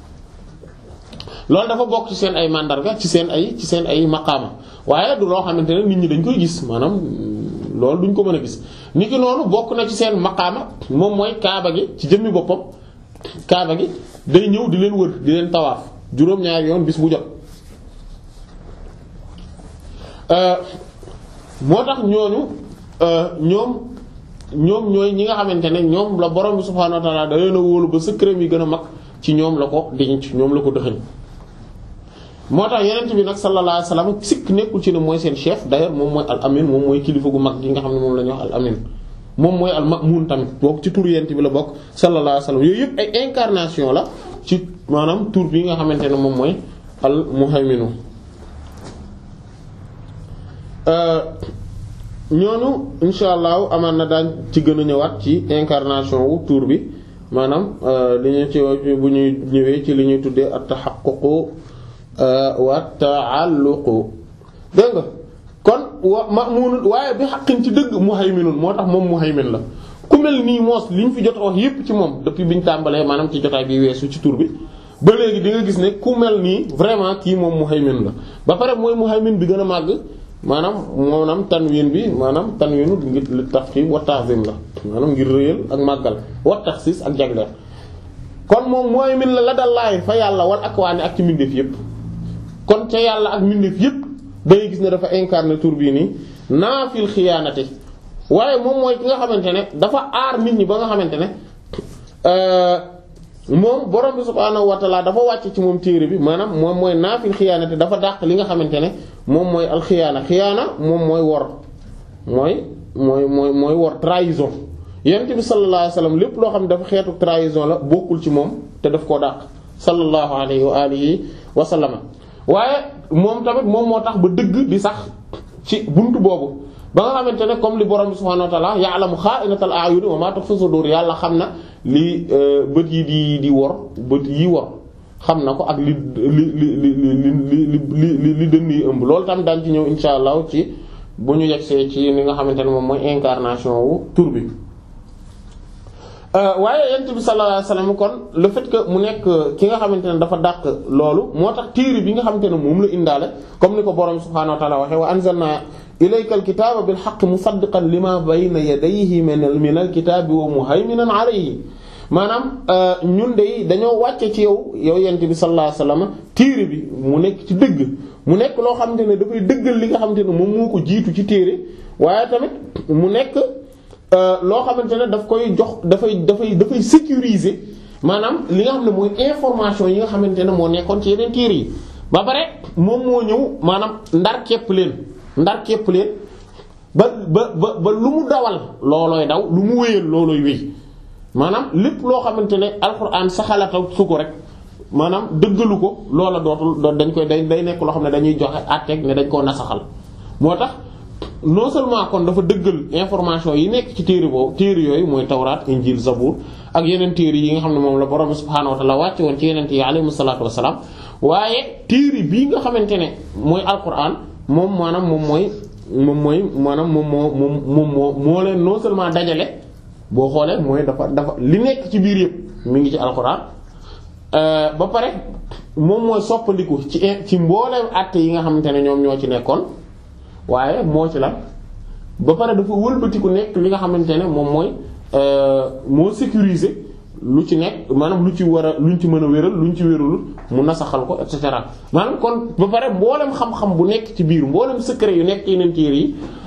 loolu dafa bokk ci seen ay mandarga ci seen ay ci seen ay maqaama waaye du loo xamante ne nit ñi dañ koy gis maanaam loolu duñ ko mën a gis nit ki noonu bokk na ci seen maqaama moom mooy kaaba gi ci jëmmi boppam kaaba gi day ñëw di leen wër di leen tawaaf juróom-ñaari yoon bis bu jot moo tax ñooñu ñoom ñoom ñooy ñi nga xamante ne ñoom la borom bi subhaanahu wa ta'ala da leen a wóolu ba secret yi gën a mag ci ñoom la ko denc ñoom la ko dëxëñ moo tax yenent bi nag sallallahu alayhi wasallam sikk nekkul ci ne mooy seen chef d'ailleurs moom mooy al amin moom mooy kilifa gu mag gi nga xam ne moom la ñuy wax al amin moom mooy al ma'mun tamit bokk ci tur yenent bi la bokk sallallahu alayhi wasallam yooyu yëpp ay incarnation la ci maanaam tur bi nga xamante ne moom mooy al muhayminu ñoonu insha allahu amaan na daan ci gën a ñëwaat ci incarnation wu tur bi maanaam li ñu ci bu ñuy ñëwee ci li ñuy tuddee at-tahaqququ wa ta'alluqu dégg nga kon wa ma'mun waaye bi xaqin ci dëgg muhayminun moo tax moom muhaymin la ku mel nii moos li ñu fi jot wax yépp ci moom depuis bi ñu tàmbalee maanaam ci jotaay bi weesu ci tur bi ba léegi di nga gis ne ku mel nii vraiment kii moom muhaymin la ba pare mooy muhaymin bi gën a màgg maanaam maanaam tanwin bi maanaam tanwinu ngir li tafkhim wa ta'zim la maanaam ngir rëyal ak màggal wa takhsis ak jagleel kon moom muhaymin la la dallaahi fa yàlla wal akwaani ak ci mbindeef yépp kon ca yàlla ak mbindeef yépp day gis ne dafa incarné tur bii nii naafil xiyaanati waaye moom mooy ki nga xamante ne dafa aar nit ñi ba nga xamante ne moom borom bi subhaanahu wa ta'ala dafa wàcc ci moom téere bi maanaam moom mooy naafil xiyaanati dafa dàq li nga xamante ne moom mooy alxiyaana xiyaana moom mooy wor mooy mooy mooy mooy wor trahison yonent bi sallallahu alayhi wa sallam lépp loo xam ne dafa xeetu trahison la bokkul ci moom te daf koo dàq sallallahu alayhi wa alihi wa sallam waaye moom tamit moom moo tax ba dëgg di sax ci buntu boobu ba nga xamante ne comme li borom bi subhaanahu wa ta'ala ya'lamu xaa'inatal a'yuni wa ma tukhfi sudur yàlla xam na li bët yi di di wor bët yi wor xam na ko ak li li li li li li li dënn yi ëmb loolu tam daan ci ñëw insha allah ci bu ñu yegsee ci li nga xamante ne moom mooy incarnation wu tur bi waaye yent bi sallallahu alayhi wasallam kon le fait que mu nekk ki nga xamante ne dafa dàq loolu moo tax téere bi nga xamante ne moom la indaale comme ni ko borom subhaanahu wa ta'ala waxee wa anzalna ilayka al-kitaaba bil haqqi musaddiqan lima bayna yadayhi min al-kitaabi wa muhayminan alayhi maanaam ñun de dañoo wàcce ci yow yow yent bi sallallahu alayhi wasallam téere bi mu nekk ci dëgg mu nekk loo xamante ne dafay dëggal li nga xamante ne moom moo ko jiitu ci téere waaye tamit mu nekk loo xamante ne daf koy jox dafay dafay dafay sécuriser maanaam li nga xam ne mooy information yi nga xamante ne moo nekkoon ci yeneen téere yi ba pare moom moo ñëw maanaam ndar képp leen ndar képp leen ba ba ba ba lu mu dawal loolooy daw lu mu wéyal loolooy wéy maanaam lépp loo xamante ne alxuraan saxalata su ko rek maanaam dëggalu ko loola dootul dañ koy day day nekk loo xam ne dañuy joxe àtteeg ne dañ koo nasaxal moo tax non seulement kon dafa dëggal information yi nekk ci téere boobu téere yooyu mooy tawraat injil zabur ak yeneen téere yi nga xam ne moom la borom subhaanahu wa ta'ala wàcce woon ci yeneen yi alayhi salaatu wassalaam waaye téere bii nga xamante ne mooy alquran moom maanaam moom mooy moom mooy maanaam moom moo moom moom moo moo leen non seulement dajale boo xoolee mooy dafa dafa li nekk ci biir yëpp mi ngi ci alquran ba pare moom mooy soppandiku ci ci mbooleem àtte yi nga xamante ne ñoom ñoo ci nekkoon waaye moo ci la ba pare dafa wëlbatiku nekk li nga xamante ne moom mooy moo sécuriser lu ci nekk maanaam lu ci war a luñ ci mën a wéral luñ ci wérul mu nasaxal ko et cetera maanaam kon ba pare mboolem xam-xam bu nekk ci biir mboolem secret yu nekk ci yeneen téere yi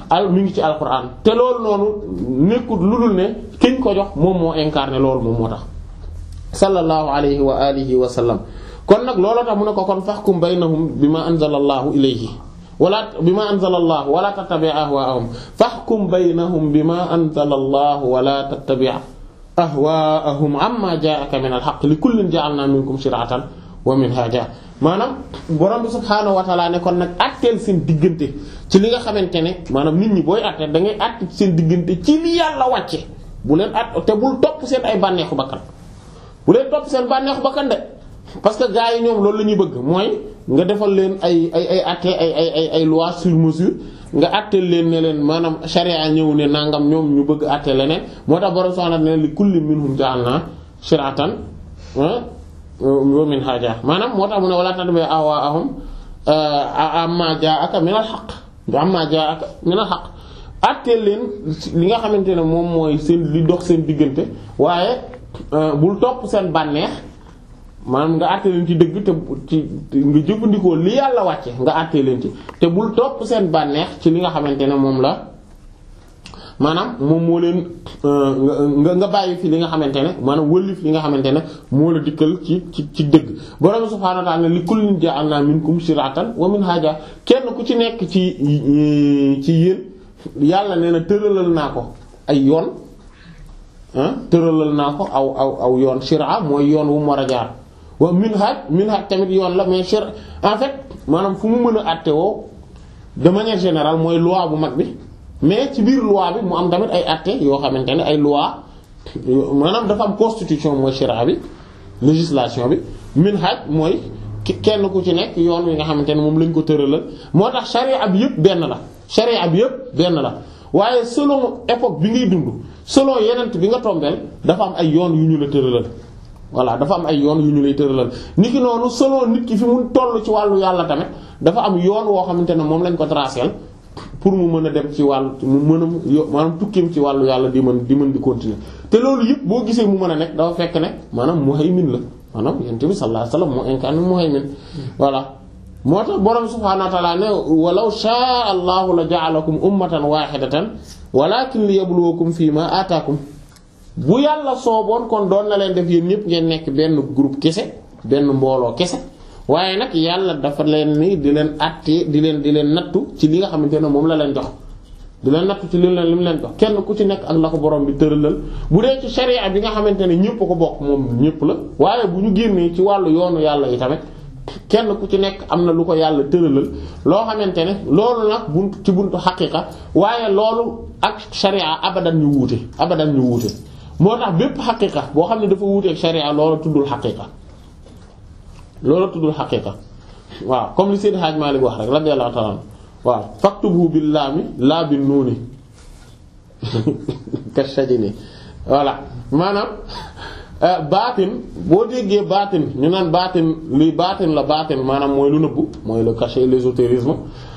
al mi ngi ci alquran te loolu noonu nekkul lu dul ne kiñ ko jox moom moo incarné loolu moom moo tax sallallahu alayhi wa alihi wa sallam. kon nag looloo tax mu ne ko kon fahkum baynahum bima anzalallahu ilayhi wala bima anzalallahu wala tattabi' ahwaahum fahkum baynahum bima anzalallahu wala tattabi' ahwaahum amma jaa'aka min al-haqq li kullin ja'alna minkum shir'atan wa minhaja. maanaam borom bi subhaanahu wa ta'ala ne kon nag àtteel seen diggante ci li nga xamante ne maanaam nit ñi booy àtte da ngay àtte seen diggante ci li yàlla wàcce bu leen àtte te bul topp seen ay bànneexu bakkan bu leen topp seen bànneexu bakkan de. parce que gars yi ñoom loolu la ñuy bëgg mooy nga defal leen ay ay ay àtte ay ay ay ay loi sur mesure nga àtteel leen ne leen maanaam sharia ñëw ne nangam ñoom ñu bëgg àtte leneen moo tax borom subhaanahu ne li kulli minhum ja'alna shir'atan wa minhaja maanaam moo tax mu ne wala tattabi' ahwaa'ahum amma jaa'aka minal haqq amma jaa'aka minal haqq àtteel leen li nga xamante ne moom mooy seen li dox seen diggante waaye bul topp seen bànneex. maanaam nga àttee leen ci dëgg te ci nga jëfandikoo li yàlla wàcce nga àttee leen ci te bul topp seen bànneex ci li nga xamante ne moom la maanaam moom moo leen nga nga bàyyi fi li nga xamante ne maanaam wëllif li nga xamante ne moo la dikkal ci ci ci dëgg borom subhaanahu wa ta'aala li kullin ja'alnaa minkum shir'atan wa minhaaja kenn ku ci nekk ci ci yéen yàlla nee na tëralal naa ko ay yoon ah tëralal naa ko aw aw aw yoon shir'a mooy yoon wu mu war a jaar. wa minhaj minhaj tamit yoon la mais cher en fait maanaam fu mu mën a àtte woo de manière générale mooy loi bu mag bi mais ci biir loi bi mu am tamit ay àtte yoo xamante ne ay loi maanaam dafa am constitution mooy sharia bi législation bi minhaj mooy kenn ku ci nekk yoon wi nga xamante ne moom lañ ko tëralal moo tax sharia bi yëpp benn la sharia bi yëpp benn la waaye selon époque bi ngay dund selon yenent bi nga tombeel dafa am ay yoon yu ñu la tëralal voilà dafa am ay yoon yu ñu lay tëralal nit ki noonu selon nit ki fi mu toll ci wàllu yàlla tamit dafa am yoon woo xamante ne moom lañ ko tracé pour mu mën a dem ci wàllu mu mën a maanaam tukkim ci wàllu yàlla di mën di mën di continuer te loolu yëpp boo gisee mu mën a nekk dafa fekk ne maanaam muhaymin la maanaam yonent bi sallallahu alayhi wasallam moo incarné muhaymin voilà moo tax borom subhaanahu wa ta'ala ne walaw sha'a Allahu la ja'alakum ummatan wahidatan walakin liyabluwakum fima ataakum bu yàlla sooboon kon doon na leen def yéen ñëpp ngeen nekk benn groupe kese benn mbooloo kese waaye nag yàlla dafa leen ni di leen àtte di leen di leen nattu ci li nga xamante ne moom la leen jox di leen nattu ci li leen li mu leen jox kenn ku ci nekk ak la ko borom bi tëralal bu dee ci sharia bi nga xamante ne ñëpp ko bokk moom ñëpp la waaye bu ñu génnee ci wàllu yoonu yàlla yi tamit kenn ku ci nekk am na lu ko yàlla tëralal loo xamante ne loolu nag buntu ci buntu xaqiqa waaye loolu ak sharia abadan ñu wuute abadan ñu wuute moo tax bépp xaqiqa boo xam ne dafa wuuteeg sharia loolu tuddul xaqiqa loolu tuddul xaqiqa waaw comme li Seydi Hadj Malick wax rek radiyallahu ta'ala anhu waaw faktubu bil laami laa bin nuuni kashajini voilà maanaam baatin boo déggee baatin ñu naan baatin li baatin la baatin maanaam mooy lu nëbbu mooy le cachet l'ésotérisme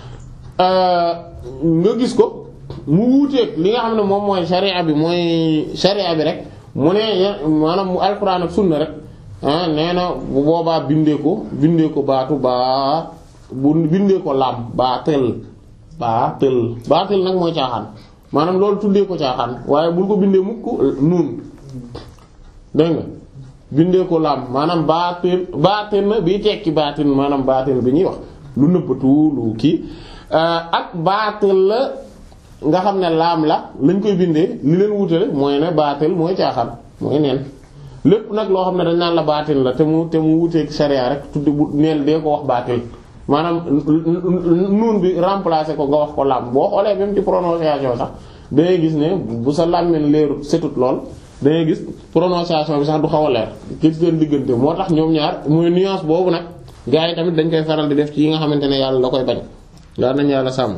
nga gis ko mu wuuteeg li nga xam ne moom mooy sharia bi mooy sharia bi rek mu ne maanaam mu alquran ak sunna rek ah nee na bu boobaa bindee ko bindee ko baatu baa bu bindee ko laam baatil baatil baatil nag mooy caaxaan maanaam loolu tuddee ko caaxaan waaye bul ko bindee mukk nuun dégg nga bindee ko laam maanaam baatil baatil na bi tekki baatil maanaam baatil bi ñuy wax lu nëbbatu lu kii ak baatil la nga xam ne laam la lañ koy bindee li leen wutale mooy ne baatil mooy caaxaan mooy neen lépp nag loo xam ne dañ naan la baatil la te mu te mu wuteeg sharia rek tudde bu neel dee ko wax baatil maanaam nuun bi remplacer ko nga wax ko laam boo xoolee même ci prononciation sax dangay gis ne bu sa làmmiñ leeru setut lool dangay gis prononciation bi sax du xaw a leer ci seen diggante moo tax ñoom ñaar mooy nuance boobu nag gars yi tamit dañ koy faral di def ci yi nga xamante ne yàlla da koy bañ yaa nañ yàlla sàmm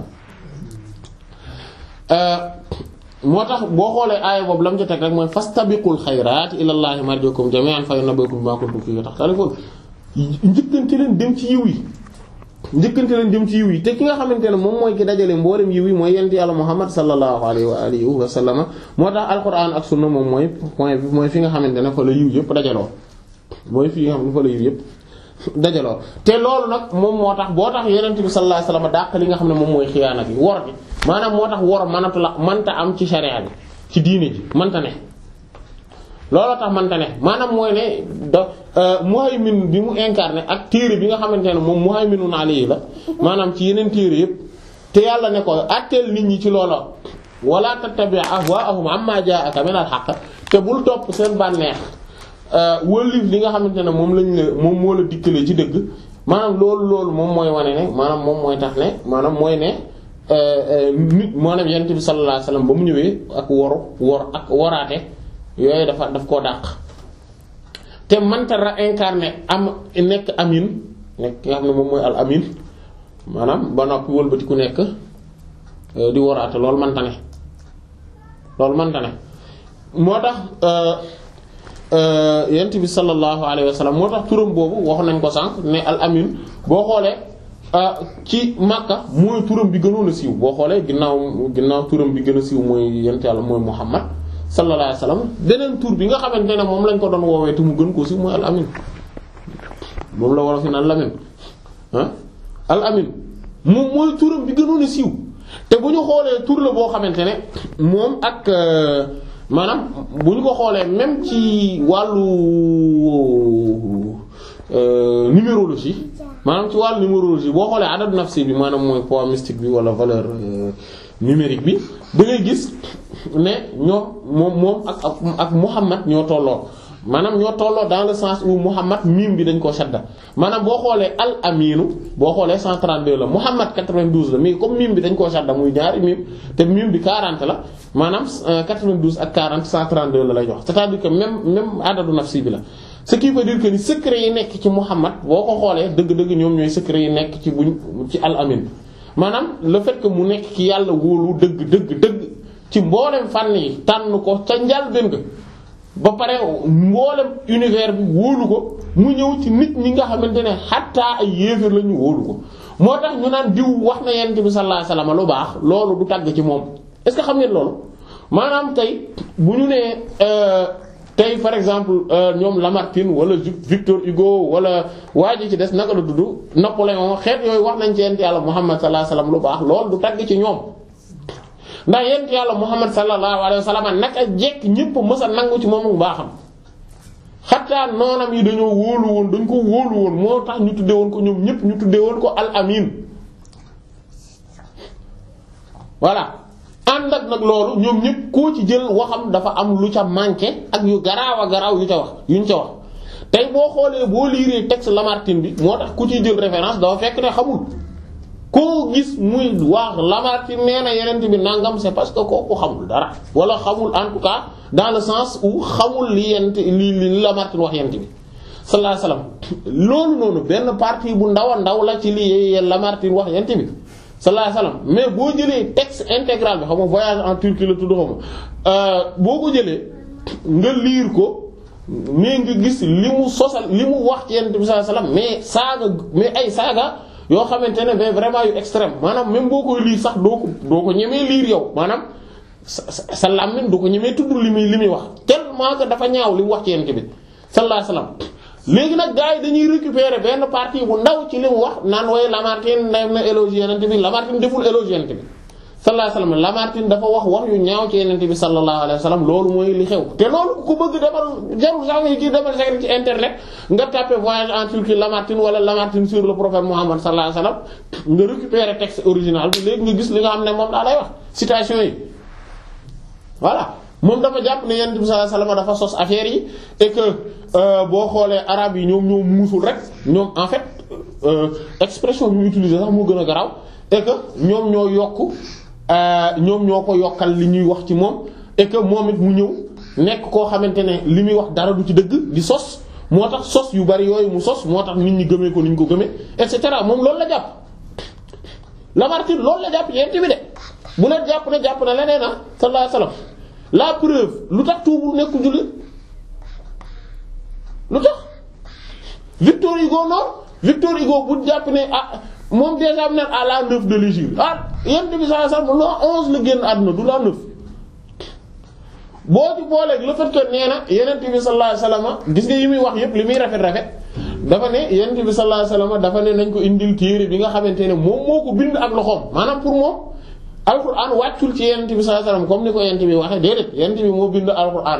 moo tax boo xoolee aaya boobu la mu ci teg rek mooy fastabiqul xayraati ilallahi marjiukum jami'an fa yunabbi'ukum bima kuntum fihi takhtalifun njëkkante leen dem ci yiw yi njëkkante leen dem ci yiw yi te ki nga xamante ne moom mooy ki dajale mboolem yiw yi mooy yent yàlla Muhammad sallallahu alayhi wa alihi wa sallam moo tax alquran ak sunna moom mooy point mooy fi nga xamante ne fa la yiw yëpp dajaloo mooy fi nga xam ne fa la yiw yëpp dajaloo te loolu nag moom moo tax boo tax Yonent bi sallallahu alayhi wasallam dàq li nga xam ne moom mooy xiyaana bi wor bi maanaam moo tax wor mënatu la mënta am ci sharia bi ci diine ji mënta ne looloo tax mënta ne maanaam mooy ne da muhaymin bi mu incarné ak téere bi nga xamante ne moom muhayminun alayhi la maanaam ci yeneen téere yëpp te yàlla ne ko atteel nit ñi ci loola wala tattabi' ahwaa'ahum amma jaa'aka minal haqq te bul topp seen bànneex wëlif li nga xamante ne moom lañ la moom moo la dikkalee ci dëgg maanaam loolu loolu moom mooy wane ne maanaam moom mooy tax ne maanaam mooy ne nit maanaam Yonent bi sallallahu alayhi wasallam ba mu ñëwee ak woru wor ak woraate yooyu dafa daf koo dàq te mënta réincarné am nekk amin nekk nga xam ne moom mooy al amin maanaam ba noppi wëlbati ku nekk di woraate loolu mënta ne loolu mënta ne moo tax Yonent bi sallallahu alayhi wa sallam moo tax turam boobu wax nañ ko sànq ne al amin boo xoolee ci Makka mooy turam bi gënoon a siiw boo xoolee ginnaaw ginnaaw turam bi gën a siiw mooy Yonent Yàlla mooy Muhammad sallallahu alayhi wa sallam beneen tur bi nga xamante ne moom lañ ko doon woowee te mu gën koo siiw mooy al amin moom la war a fi naan lamin ah al amin moom mooy turam bi gënoon a siiw te bu ñu xoolee tur la boo xamante ne moom ak maanaam bu ñu ko xoolee même ci wàllu numérologie maanaam ci wàllu numérologie boo xoolee adad nafsi bi maanaam mooy poids mystique bi wala valeur numérique bi da ngay gis ne ñoom moom moom ak ak ak Muhammad ñoo tolloo maanaam ñoo tolloo dans le sens où Muhammad mim bi dañ koo shadda maanaam boo xoolee al aminu boo xoolee cent trente-deux la Muhammad quatre-vingt-douze la mais comme mim bi dañ koo shadda muy ñaari mim te mim bi quarante la maanaam quatre-vingt-douze ak quarante cent trente-deux la lay jox c'est-à-dire que même même adadu nafsi bi la ce qui veut dire que ni secret yi nekk ci Muhammad boo ko xoolee dëgg-dëgg ñoom ñooy secret yi nekk ci buñ ci al amin maanaam le fait que mu nekk ci yàlla wóolu dëgg dëgg dëgg ci mboolem fànn yi tànn ko ca njàlbéen ga ba pare mboolem univers bi wóolu ko mu ñëw ci nit ñi nga xamante ne xattaa ay yéefar la ñu wóolu ko moo tax ñu naan diw wax na Yonent bi sallallahu alayhi wasallam lu baax loolu du tàgg ci moom est-ce que xam ngeen loolu maanaam tey bu ñu nee tey par exemple ñoom Lamartine wala Victor Hugo wala waa ji ci des naka la dudd Napoléon xeet yooyu wax nañ ci Yonent Yàlla Muhammad sallallahu alayhi wasallam lu baax loolu du tàgg ci ñoom ndax Yonent Yàlla Muhammad sallallahu alayhi wasallam naka jekk ñépp mës a nangu ci moom bu baaxam xataa noonam yi dañoo wóolu woon dañ ko wóolu woon moo tax ñu tuddee woon ko ñoom ñépp ñu tuddee woon ko al amin voilà ànd ak nag loolu ñoom ñépp koo ci jël waxam dafa am lu ca manqué ak yu garaaw a garaaw yu ca wax yuñ ca wax tey boo xoolee boo liiree texte Lamartine bi moo tax ku ciy jël référence dafa fekk ne xamul koo gis muy wax Lamartine nee na Yonent bi nangam c'est parce que kooku xamul dara wala xamul en tout cas dans le sens où xamul li Yonent li li Lamartine wax Yonent bi sallallahu alayhi wasallam loolu noonu benn partie bu ndaw a ndaw la ci li Lamartine wax Yonent bi sallallahu alayhi wasallam mais boo jëlee texte intégral bi xam nga voyage en Turquie la tudd xam nga boo ko jëlee nga lire ko mais nga gis li mu sosal li mu wax ci Yonent bi sallallahu alayhi wasallam mais saaga mais ay saaga yoo xamante ne mais vraiment yu extrême maanaam même boo koy lire sax doo ko doo ko ñemee lire yow maanaam sa sa làmmiñ doo ko ñemee tudd li muy li muy wax tellement que dafa ñaaw li mu wax ci Yonent bi sallallahu alayhi wasallam léegi nag gars yi dañuy récupérer benn partie bu ndaw ci li mu wax naan waaye Lamartine dem na éloge Yonent bi Lamartine deful éloge Yonent bi sallallahu alayhi wasallam Lamartine dafa wax wax yu ñaaw ci Yonent bi sallallahu alayhi wasallam loolu mooy li xew te loolu ku bëgg demal jarul sax yi kii demal sax ci internet nga tapé voyage en Turquie Lamartine wala Lamartine sur le prophète Muhammad sallallahu alayhi wasallam nga récupérer texte original bi léegi nga gis li nga xam ne moom daa lay wax citation yi voilà moom dafa jàpp ne Yonent bi sallallahu alayhi wasallam dafa sos affaire yi et que boo xoolee arabe yi ñoom ñoo muusul rek ñoom en fait expression bi ñu utiliser sax moo gën a garaaw et que ñoom ñoo yokk ñoom ñoo ko yokkal li ñuy wax ci moom et que moom it mu ñëw nekk koo xamante ne li muy wax dara du ci dëgg di sos moo tax sos yu bari yooyu mu sos moo tax nit ñi gëmee ko ni ñu ko gëmee et cetera moom loolu la jàpp Lamartine loolu la jàpp Yonent bi de bu leen jàpp ne jàpp na leneen ah sallallahu alayhi wasallam la preuve lu tax tuubul nekku jullit lu tax Victor Hugo non Victor Hugo bu jàpp ne ah moom déjà am na à la neuf de l'hégire ah Yonent bi sallallahu alayhi wasallam la onze la génn àdduna du la neuf boo ci booleeg le fait que nee na Yonent bi sallallahu alayhi wasallam gis nga yi muy wax yépp li muy rafet rafet dafa ne yonent bi sallallahu alayhi wasallam dafa ne nañ ko indil téere bi nga xamante ne moom moo ko bind ak loxoom maanaam pour moom alquran wàccul ci yonent bi sallallahu alayhi wasallam comme ni ko yonent bi waxee déedéet yonent bi moo bind alquran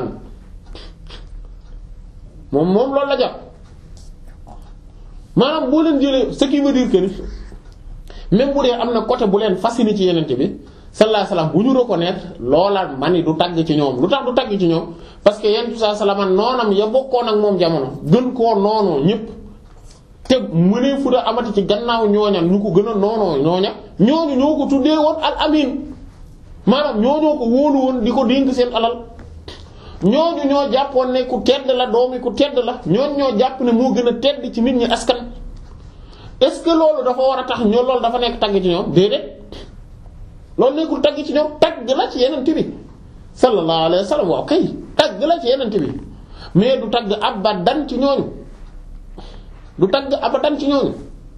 moom moom loolu la jàpp maanaam boo leen jëlee ce qui veut dire que ni même bu dee am na côté bu leen fasciné ci yonent bi sallallahu alayhi wasallam bu ñu reconnaître loola mani du tagg ci ñoom lu tax du tagg ci ñoom parce que yonent bi sallallahu alayhi wasallam noonam ya bokkoon ak moom jamono gën koo noonoo ñépp te mënee fu da amati ci gannaaw ñooña ñu ko gën a noonoo ñooña ñooñu ñoo ko tuddee woon al amin maanaam ñooñoo ko wóolu woon di ko dénk seen alal ñooñu ñoo jàppoon ne ku tedd la doomi ku tedd la ñooñu ñoo jàpp ne moo gën a tedd ci nit ñi askan est-ce que loolu dafa war a tax ñoo loolu dafa nekk tagg ci ñoom déedéet loolu nekkul tagg ci ñoom tagg la ci yenent bi sallallahu alayhi wa sallam waaw kay tagg la ci yenent bi mais du tagg abadan ci ñooñu du tagg abadan ci ñooñu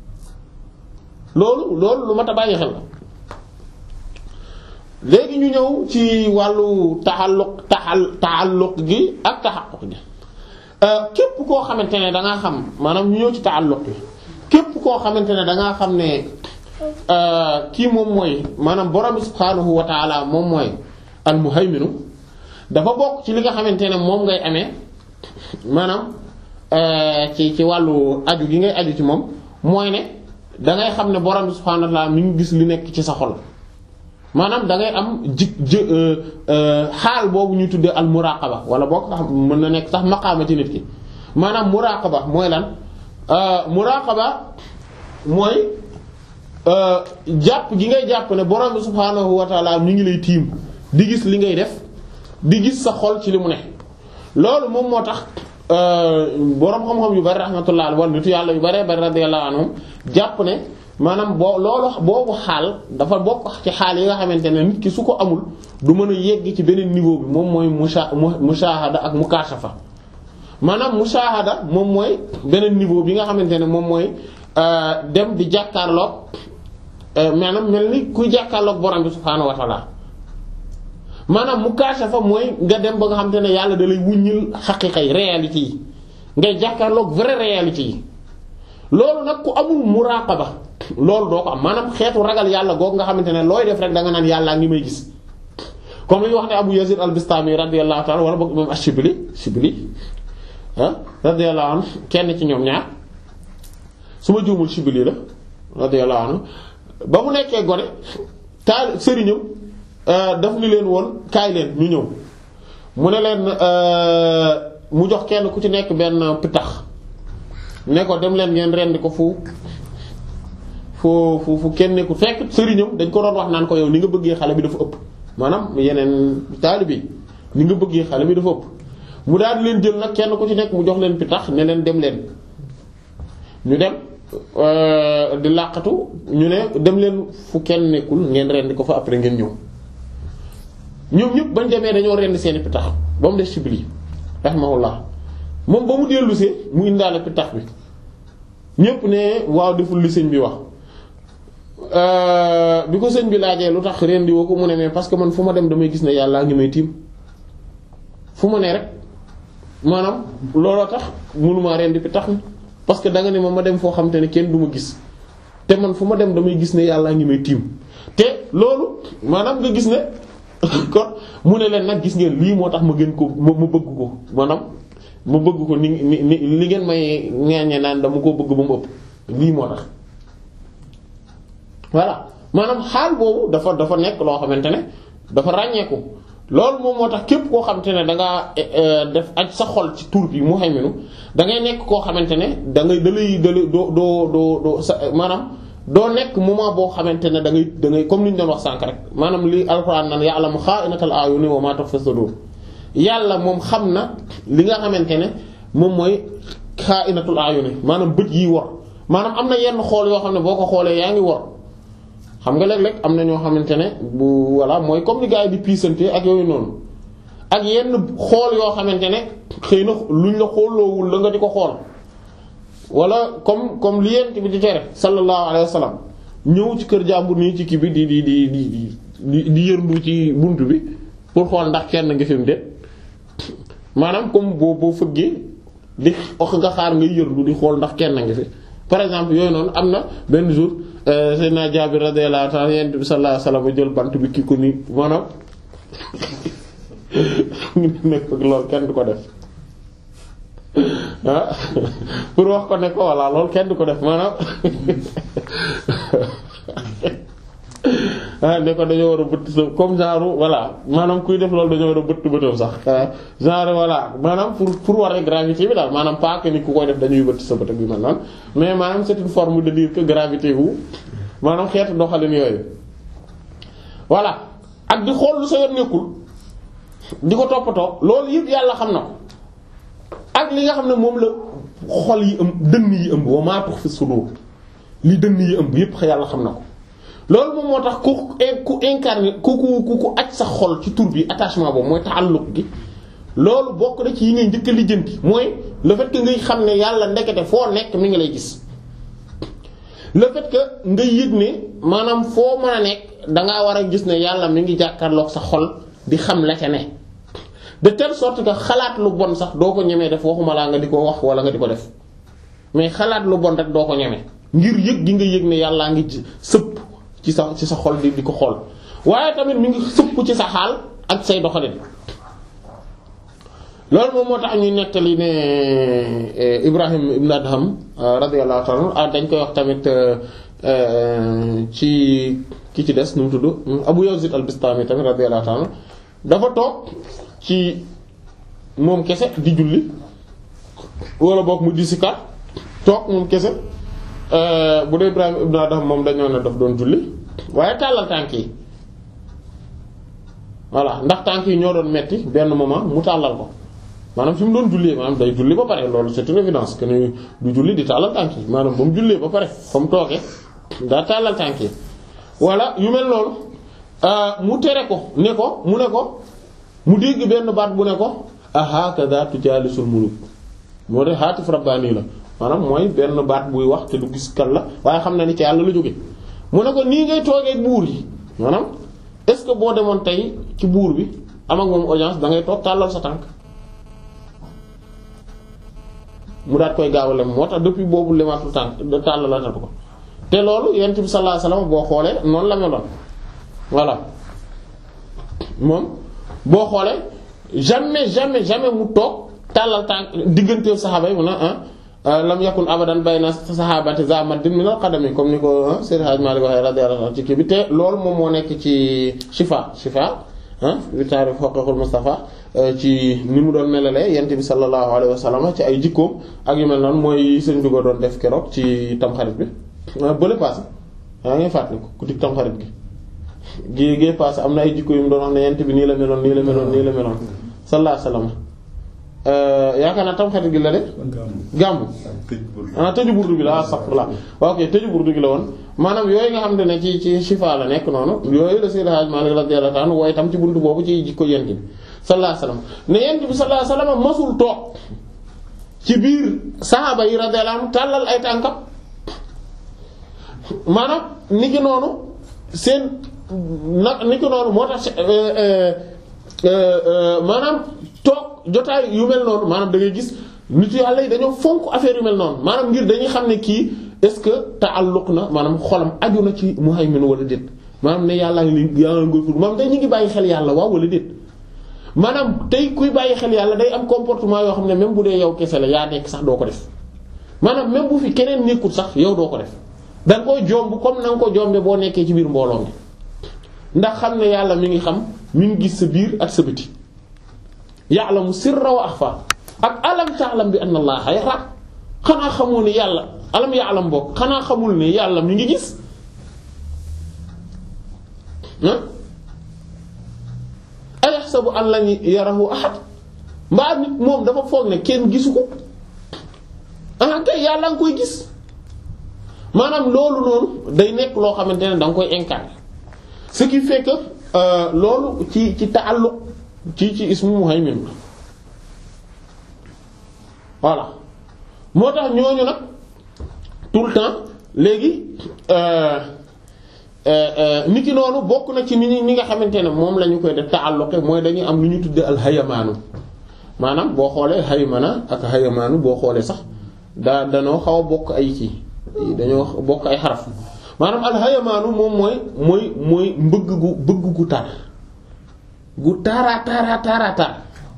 loolu loolu lu mat a bàyyi xel la léegi ñu ñëw ci wàllu taxalluq taxal taxalluq gi ak taxaqquq gi képp koo xamante ne da ngaa xam maanaam ñu ñëw ci taxalluq gi képp koo xamante ne da ngaa xam ne kii moom mooy maanaam borom subhaanahu wa taala moom mooy al muhayminu dafa bokk ci li nga xamante ne moom ngay amee maanaam ci ci wàllu aju gi ngay aju ci moom mooy ne da ngay xam ne borom subhaanahu wa taala mi ngi gis li nekk ci sa xol. maanaam da ngay am ji jë xaal boobu ñuy tuddee al muraqaba wala boog sax mën na nekk sax maqaama ci nit ki maanaam muraqaba mooy lan muraqaba mooy jàpp gi ngay jàpp ne borom bi subhaanahu wa taala mi ngi lay tiim di gis li ngay def di gis sa xol ci li mu ne loolu moom moo tax borom xam-xam yu bari rahmatullah wala nitu yàlla yu bari bari radiyallahu anhum jàpp ne maanaam boo loolu boobu xaal dafa bokk ci xaal yi nga xamante ne nit ki su ko amul du mën a yegg ci beneen niveau bi moom mooy musha mushahada ak mukashafa maanaam mushahada moom mooy beneen niveau bi nga xamante ne moom mooy dem di jàkkaarloog maanaam mel ni kuy jàkkaarloog borom bi subhaanahu wa ta'ala maanaam mukashafa mooy nga dem ba nga xamante ne yàlla da lay wuññil xaqiiqa yi réalité yi ngay jàkkaarloog vraie réalité yi loolu nag ku amul muraqaba loolu doo ko am maanaam xeetu ragal yàlla googu nga xamante ne looy def rek da nga naan yàllaa ngi may gis comme li ñu wax ne Abu Yazid al-Bistami radiyallahu ta'ala wala boog imam Ash-Shibli Shibli ah radiyallahu anhu kenn ci ñoom ñaar su ma juumul Shibli la radiyallahu anhu ba mu nekkee gone taal sëriñam daf ni leen woon kaay leen ñu ñëw mu ne leen mu jox kenn ku ci nekk benn pitax ne ko dem leen ngeen rendi ko fu fu fu fu kenn nekkul fekk sëriñam dañ ko doon wax naan ko yow ni nga bëggee xale bi dafa ëpp maanaam yeneen taalibe bi ni nga bëggee xale bi dafa ëpp mu daal di leen jël nag kenn ku ci nekk mu jox leen pitax ne leen dem leen ñu dem di làqatu ñu ne dem leen fu kenn nekkul ngeen rendi ko fa après ngeen ñëw ñoom ñëpp bañ demee dañoo rendi seeni pitax ba mu des ci Shibli rahimahullah moom ba mu dellusee mu indaale pitax bi ñépp ne waaw deful li sëñ bi wax bi ko sëñ bi laajee lu tax rendi woo ko mu ne mais parce que man fu ma dem damay gis ne yàllaa ngi may tiim fu ma ne rek maanaam looloo tax mënumaa rendi pitax mi parce que da nga ne ma ma dem foo xam te ne kenn du ma gis te man fu ma dem damay gis ne yàllaa ngi may tiim te loolu maanaam nga gis ne kon mu ne leen nag gis ngeen lii moo tax ma gën ko ma ma bëgg ko maanaam ma bëgg ko ni ni ni li ngeen may ŋaññe naan dama koo bëgg ba mu ëpp lii moo tax voilà maanaam xaal boobu dafa dafa nekk loo xamante ne dafa ràññeeku loolu moom moo tax képp koo xamante ne da ngaa def aj sa xol ci tur bi muhayminu da ngay nekk koo xamante ne da ngay da lay da lay doo doo doo doo sa maanaam doo nekk moment boo xamante ne da ngay da ngay comme li ñu doon wax sànk rek maanaam li alxuraan naan ya'lamu xaa'inatal a'yuni wa maa tukhfi sudur yàlla moom xam na li nga xamante ne moom mooy xaa'inatul a'yuni maanaam bët yi wor maanaam am na yenn xool yoo xam ne boo ko xoolee yaa ngi wor xam nga léeg-léeg am na ñoo xamante ne bu voilà mooy comme ni gars yi di piisante ak yooyu noonu ak yenn xool yoo xamante ne xëy na luñ la xooloowul la nga di ko xool wala comme comme li yent bi di tere sallallahu alayhi wa sallam ñëw ci kër jàmbur nii ci kii bi di di di di di di yërndu ci bunt bi pour xool ndax kenn nga fi mu de maanaam comme boo boo fëggee di wax nga xaar ngay yërlu di xool ndax kenn ngi fi par exemple yooyu noonu am na benn jour Seydina Jaabir radiyallahu ta'ala Yonent bi sallallahu alayhi wasallam jël bant bi kii ko nii maanaam nekk loolu kenn du ko def ah pour wax ko ne ko voilà loolu kenn du ko def maanaam ah ne ko dañoo war a bëtt sa comme genre voilà maanaam kuy def loolu dañoo war a bëtt bëtam sax genre voilà maanaam pour pour war rek gravité bi daal maanaam pas que ni ku koy def dañuy bëtt sa bët bi man noonu mais maanaam c'est une forme de dire que gravité wu maanaam xeetu doxalin yooyu voilà ak di xool lu sa yoon nekkul di ko toppatoo loolu yëpp yàlla xam na ko ak li nga xam ne moom la xol yi ëmb dënn yi ëmb wa maa tux fi sudur li dënn yi ëmb yëpp yàlla xam na ko loolu moom moo tax ku ku incarné ku ku ku aj sa xol ci tur bi attachement boobu mooy ta'alluq gi loolu bokk na ci yi ngay njëkk a lijjanti mooy le fait que ngay xam ne yàlla ndekete foo nekk mi ngi lay gis le fait que ngay yëg ne maanaam foo mën a nekk dangaa war a gis ne yàlla mi ngi jàkkaarloog sa xol di xam la ca ne de telle sorte que xalaat lu bon sax doo ko ñemee def waxuma laa nga di ko wax wala nga di ko def mais xalaat lu bon rek doo ko ñemee ngir yëg gi nga yëg ne yàllaa ngi sëpp ci sa ci sa xol di di ko xool waaye tamit mi ngi sëpp ci sa xaal ak say doxalin loolu moom moo tax ñuy nettali ne Ibrahim ibn Adham radiyallahu ta'ala dañ koy wax tamit ci ki ci des nu mu tudd Abu Yazid al-Bistami tamit radiyallahu ta'ala dafa toog ci moom kese di julli wala boog mu di sikar toog moom kese bu dee Ibrahim ibn Adham moom dañoo ne daf doon julli waaye tàllal tànk yi voilà ndax tànk yi ñoo doon metti benn moment mu tàllal ko maanaam fi mu doon jullee maanaam day julli ba pare loolu c'est une évidence que ni du julli di tàllal tànk yi maanaam ba mu jullee ba pare fa mu toogee daa tàllal tànk yi wala yu mel loolu mu tere ko ne ko mu ne ko mu dégg benn baat bu ne ko ahakada tujalisul muluk moo de haatif rabbaani la maanaam mooy benn baat buy wax te du gis kan la waaye xam na ni ci yàlla la jóge mu ne ko nii ngay toogee buur yi maanaam est-ce que boo demoon tey ci buur bi am ak moom audience da ngay toog tàllal sa tànk mu daat koy gaaw a lem moo tax depuis boobu lemaatul tànk da tàllalatu ko te loolu yonent bi sallallahu alayhi wasallam boo xoolee noonu la meloon voilà moom boo xoolee jamais jamais jamais mu toog tàllal tànk digganteelu saxaaba yi mu ne ah lam yakun abadan bayna saxaabati za maddin min al qadami comme ni ko Seydi Hadji Malick waxee radiyallahu anhu ci kii bi te loolu moom moo nekk ci Shifa Shifa ah bi taarif huququl Mustafa ci ni mu doon melalee yent bi sallallahu alayhi wa sallam ci ay jikkoom ak yu mel noonu mooy sëñ bi ko doon def keroog ci tamxarit bi bële paase yaa ngi fàttali ko ku dig tamxarit gi gi gee paase am na ay jikko yu mu doon wax ne yent bi nii la meloon nii la meloon nii la meloon sallallahu alayhi wa sallam yaakaar naa tamxarit gi la de gàmmu ah tëju burdu bi la safla ok tëju burdu gi la woon maanaam yooyu nga xam ne ci ci Shifa la nekk noonu yooyu la Seydi Hadji Malick radiyallahu anhu wooy tam ci buntu boobu ci jikko yent bi sallallahu alayhi wasallam ne yent bi sallallahu alayhi wasallam masul toog ci biir saxaaba yi radiyallahu anhu tàllal ay tànkam maanaam ni ki noonu seen na ni ki noonu moo tax maanaam toog jotaay yu mel noonu maanaam da ngay gis nit yàlla yi dañoo fonk affaire yu mel noonu maanaam ngir dañuy xam ne kii est-ce que ta'alluq na maanaam xolam aju na ci muhaymin wala déet maanaam ne yàllaa ngi yàlla ngi koy maanaam tey ñu ngi bàyyi xel yàlla waaw wala déet maanaam tey kuy bàyyi xel yàlla day am comportement yoo xam ne même bu dee yow kese la yaa nekk sax doo ko def maanaam même bu fi keneen nekkul sax yow doo ko def da nga koy jomb comme na nga ko jombe boo nekkee ci biir mbooloo mi ndax xam ne yàlla mi ngi xam mi ngi gis sa biir ak sa biti ya'lamu sirra wa akhfa ak alam ta'lam bi anna allaha yara xanaa xamul ne yàlla alam ya'lam bokk xanaa xamul ne yàlla mi ngi gis ah ayahsabu an lan yarahu ahad mbaa nit moom dafa foog ne kenn gisu ko ah kay yàlla nga koy gis maanaam loolu noonu day nekk loo xamante ne da nga koy incarner ce qui fait que euh, loolu ci ci ta'alluq ci ci ismu muhaymin voilà moo tax ñooñu nag tout le temps léegi euh, euh, nit ki noonu bokk na ci ni ñi nga xamante ne moom la ñu koy def ta'alluq mooy dañuy am lu ñu tuddee alhayamaanu maanaam boo xoolee haymana ak haymaanu boo xoolee sax daa danoo xaw a bokk ay kii dañoo bokk ay xaraf maanaam al haymaanu moom mooy mooy mooy mbëgg gu bëgg gu tar gu tara tara tara tar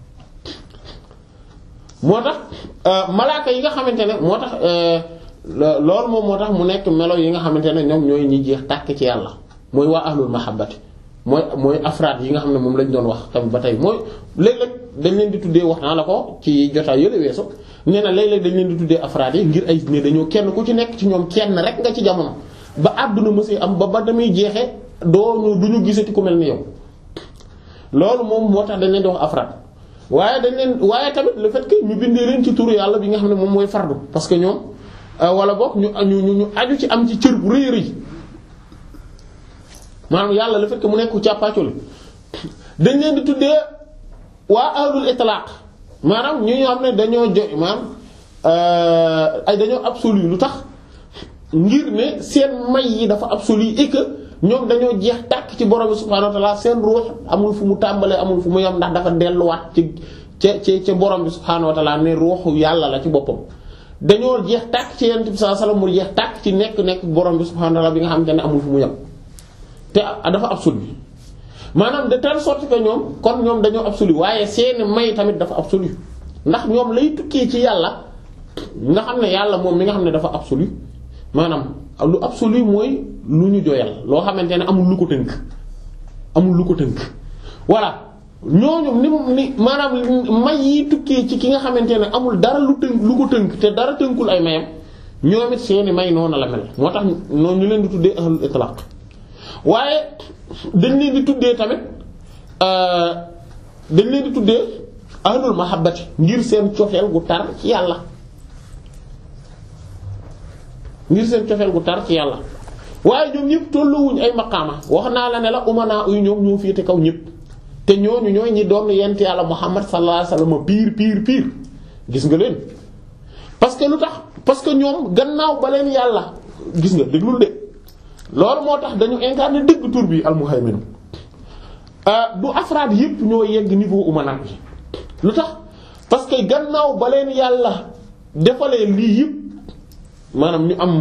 moo tax malaaka yi nga xamante ne moo tax loolu moom moo tax mu nekk melo yi nga xamante ne ñoom ñooy ñi jeex tàkk ci yàlla mooy waa ahlul mahabbati mooy mooy afraad yi nga xam ne moom lañ doon wax tamit ba tey mooy léeg-léeg dañ leen di tuddee wax naa la ko ci jotaay yële weesu nee na léeg-léeg dañ leen di tuddee afraad yi ngir ay ne dañoo kenn ku ci nekk ci ñoom kenn rek nga ci jamono ba àdduna mësee am ba ba damay jeexee doo du ñu gisati ku mel ni yow loolu moom moo tax dañ leen di wax afraad waaye dañ leen waaye tamit le fait que ñu bindee leen ci turu yàlla bi nga xam ne moom mooy fardu parce que ñoom wala boog ñu ñu ñu aju ci am ci cër bu rëy rëy maanaam yàlla le fait que mu nekk càppaacoli dañ leen di tuddee waa ahlul itlaq maanaam ñu ñoo xam ne dañoo jo maanaam ay dañoo absolu lu tax ngir ne seen may yi dafa absolu et que ñoom dañoo jeex tàkk ci borom subhaanahu wa ta'ala seen ruux amul fu mu tàmbalee amul fu mu yam ndax dafa delluwaat ci ca ca ca borom bi subhaanahu wa ta'ala ne ruuxu yàlla la ci boppam dañoo jeex tàkk ci yonent bi sallallahu alayhi wasallam mu jeex tàkk ci nekk nekk borom bi subhaanahu wa ta'ala bi nga xamante ne amul fu mu yam te dafa absolu maanaam de telle sorte que ñoom kon ñoom dañoo absolu waaye seeni may tamit dafa absolu ndax ñoom lay tukkee ci yàlla nga xam ne yàlla moom mi nga xam ne dafa absolu maanaam lu absolu mooy lu ñu joyal loo xamante ne amul lu ko tënk amul lu ko tënk voilà ñooñu ni ni maanaam may yi tukkee ci ki nga xamante ne amul dara lu tënk lu ko tënk te dara tënkul ay mayam ñoom it seeni may noonu la mel moo tax noonu ñu leen di tuddee ahlul itlaq waaye dañ leen di tuddee tamit dañ leen di tuddee ahlul mahabbati ngir seen cofeel gu tar ci yàlla ngir seen cofeel gu tar ci yàlla waaye ñoom ñëpp tolluwuñ ay maqaama wax naa la ne la umana uy ñoom ñoo féete kaw ñëpp te ñooñu ñooy ñi doon yent yàlla Muhammad sallallahu alayhi wasallam piir piir piir gis nga leen parce que lu tax parce que ñoom gannaaw ba leen yàlla gis nga déglul de loolu moo tax dañu incarner dëgg tur bi al-Muhaymin du afraad yëpp ñoo yegg niveau umana bi lu tax parce que gannaaw ba leen yàlla defalee lii yëpp maanaam ñu am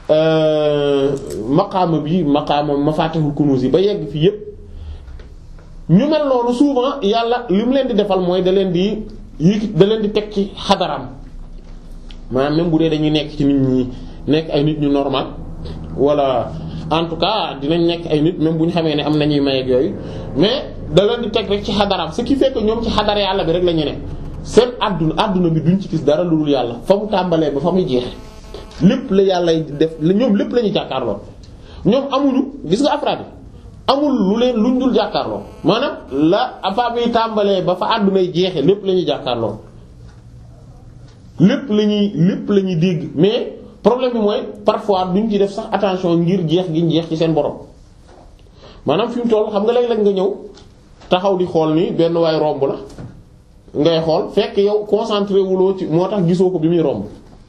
maqaama bi maqaama mafatihul kunuz yi ba yegg fii yëpp ñu mel noonu souvent yàlla li mu leen di defal mooy da leen di yéegi da leen di teg ci xadaram maanaam même bu dee dañuy nekk ci nit ñi nekk ay nit ñu normal wala en tout cas dinañ nekk ay nit même bu ñu xamee ne am nañuy may ak yooyu mais da leen di teg rek ci xadaram ce qui fait que ñoom ci xadar yàlla bi rek la ñu ne seen àdduna àdduna bi duñ ci gis dara lu dul yàlla fa mu tàmbalee ba fa muy jeexe lépp la yàlla def ñoom lépp la ñuy jàkkaarloo ñoom amuñu gis nga afraad yi amul lu leen luñ dul jàkkaarloo maanaam la afa bi tàmbalee ba fa àddunay jeexe lépp la ñuy jàkkaarloo lépp la ñuy lépp la ñuy dégg mais problème bi mooy parfois duñ ci def sax attention ngir jeex gi jeex ci seen borom maanaam fi mu toll xam nga léeg-léeg nga ñëw taxaw di xool ni benn waay romb la ngay xool fekk yow concentré wuloo ci moo tax gisoo ko bi muy romb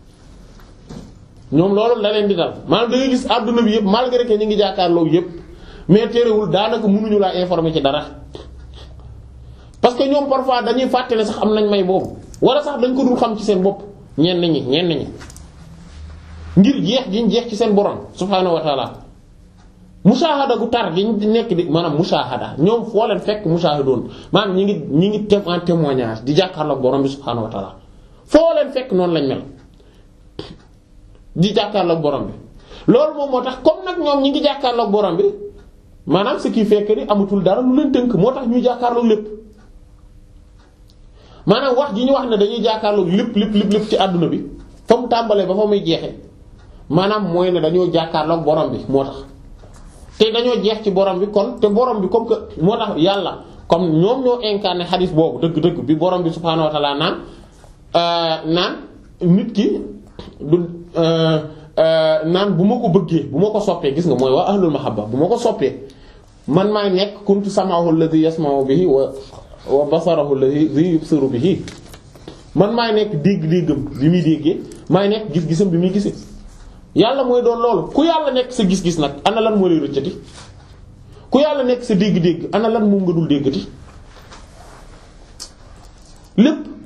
ñoom loolu la leen di dal maanaam da ngay gis àdduna bi yëpp malgré que ñu ngi jàkkaarloo yëpp mais terewul daanaka mënuñu laa informer ci dara parce que ñoom parfois dañuy fàtte ne sax am nañ may boobu wala sax dañ ko dul xam ci seen bopp ñenn ñi ñenn ñi ngir jeex giñ jeex ci seen borom subhaanahu wa taala musaahada gu tar giñ nekk di maanaam musaahada ñoom foo leen fekk musaahadoon maanaam ñi ngi ñi ngi tem en témoignage di jàkkaarloog borom bi subhaanahu wa taala foo leen fekk noonu lañ mel di jàkkaarloog borom bi loolu moom moo tax comme nag ñoom ñi ngi jàkkaarloog borom bi maanaam ce qui fait que ni amatul dara lu leen tënk moo tax ñuy jàkkaarloog lépp maanaam wax ji ñu wax ne dañuy jàkkaarloog lépp lépp lépp lépp ci àdduna bi fa mu tàmbalee ba fa muy jeexe maanaam mooy ne dañoo jàkkaarloog borom bi moo tax te dañoo jeex ci borom bi kon te borom bi comme que moo tax yàlla comme ñoom ñoo incarné xadis boobu dëgg-dëgg bi borom bi subhaanahu wa ta'ala naan naan nit ki du naan bu ma ko bëggee bu ma ko soppee gis nga mooy waa ahlul mahabba bu ma ko soppee man maay nekk kuntu sam'ahu alladhi yasma'u bihi wa wa basarahu alladhi yubsiru bihi man maay nekk dégg-déggam bi muy déggee maay nekk gis-gisam bi muy gisee yàlla mooy doon loolu ku yàlla nekk sa gis-gis nag ana lan moo lay rëccati ku yàlla nekk sa dégg-dégg ana lan moom nga dul déggati lépp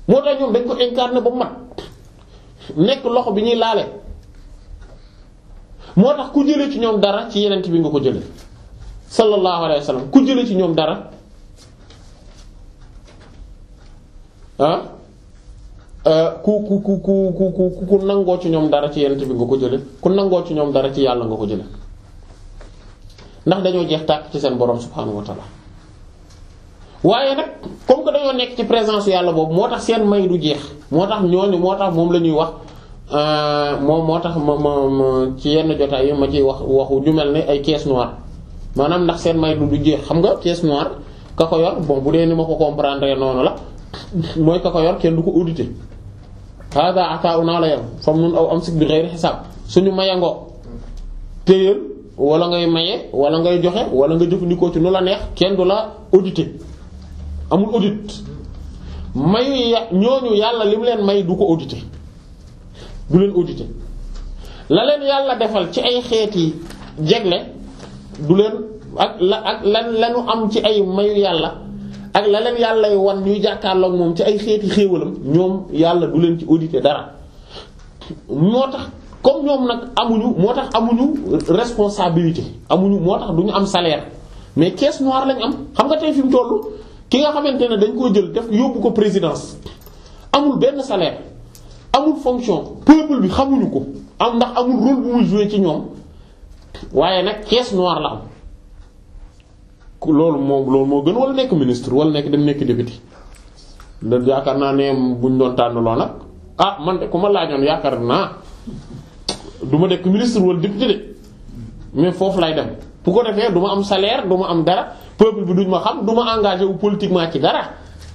moo tax ñoom dañ ko incarné ba mat nekk loxo bi ñuy laale moo tax ku jëlee ci ñoom dara ci yenent bi nga ko jëlee sallallahu alayhi wa sallam ku jëlee ci ñoom dara ah ku ku ku ku ku ku nangoo ci ñoom dara ci yenent bi nga ko jëlee ku nangoo ci ñoom dara ci yàlla nga ko jëlee ndax dañoo jeex tàkk ci seen borom subhaanahu wa ta'ala waaye nag comme que dañoo nekk ci présence yàlla boobu moo tax seen may du jeex moo tax ñooñu moo tax moom la ñuy wax moom moo tax ma ma ci yenn jotaay yi ma ciy wax waxu ñu mel ne ay caisse noire maanaam ndax seen may du du jeex xam nga caisse noire ka ko yor bon bu dee ni ma ko comprendre noonu la mooy ka ko yor kenn du ko auditer hada ata'una la yam fam nun aw amsik bi ghayri hisab suñu mayangoo téyeel wala ngay maye wala ngay joxe wala nga jëfandikoo ci nu la neex kenn du la auditer amul audit mayu ya ñooñu yàlla li mu leen may du ko auditer du leen auditer la leen yàlla defal ci ay xeeti jegle du leen ak la ak lan lanu am ci ay mayu yàlla ak la leen yàllay wan ñuy jàkkaarloog moom ci ay xeeti xéewalam ñoom yàlla du leen ci auditer dara moo tax comme ñoom nag amuñu moo tax amuñu responsabilité amuñu moo tax duñu am salaire mais caisse noire lañ am xam nga tey fi mu tollu ki nga xamante ne dañ koo jël def yóbbu ko présidence amul benn salaire amul fonction peuple bi xamuñu ko am ndax amul rôle bu muy jouer ci ñoom waaye nag caisse noire la am loolu moo loolu moo gën wala nekk ministre wala nekk dem nekk député da yaakaar naa ne buñ doon tànn loo nag ah man de ku ma laajoon yaakaar naa du ma nekk ministre wala député de mais foofu lay dem bu ko defee du ma am salaire du ma am dara peuple bi duñ ma xam du ma engagé wu politiquement ci dara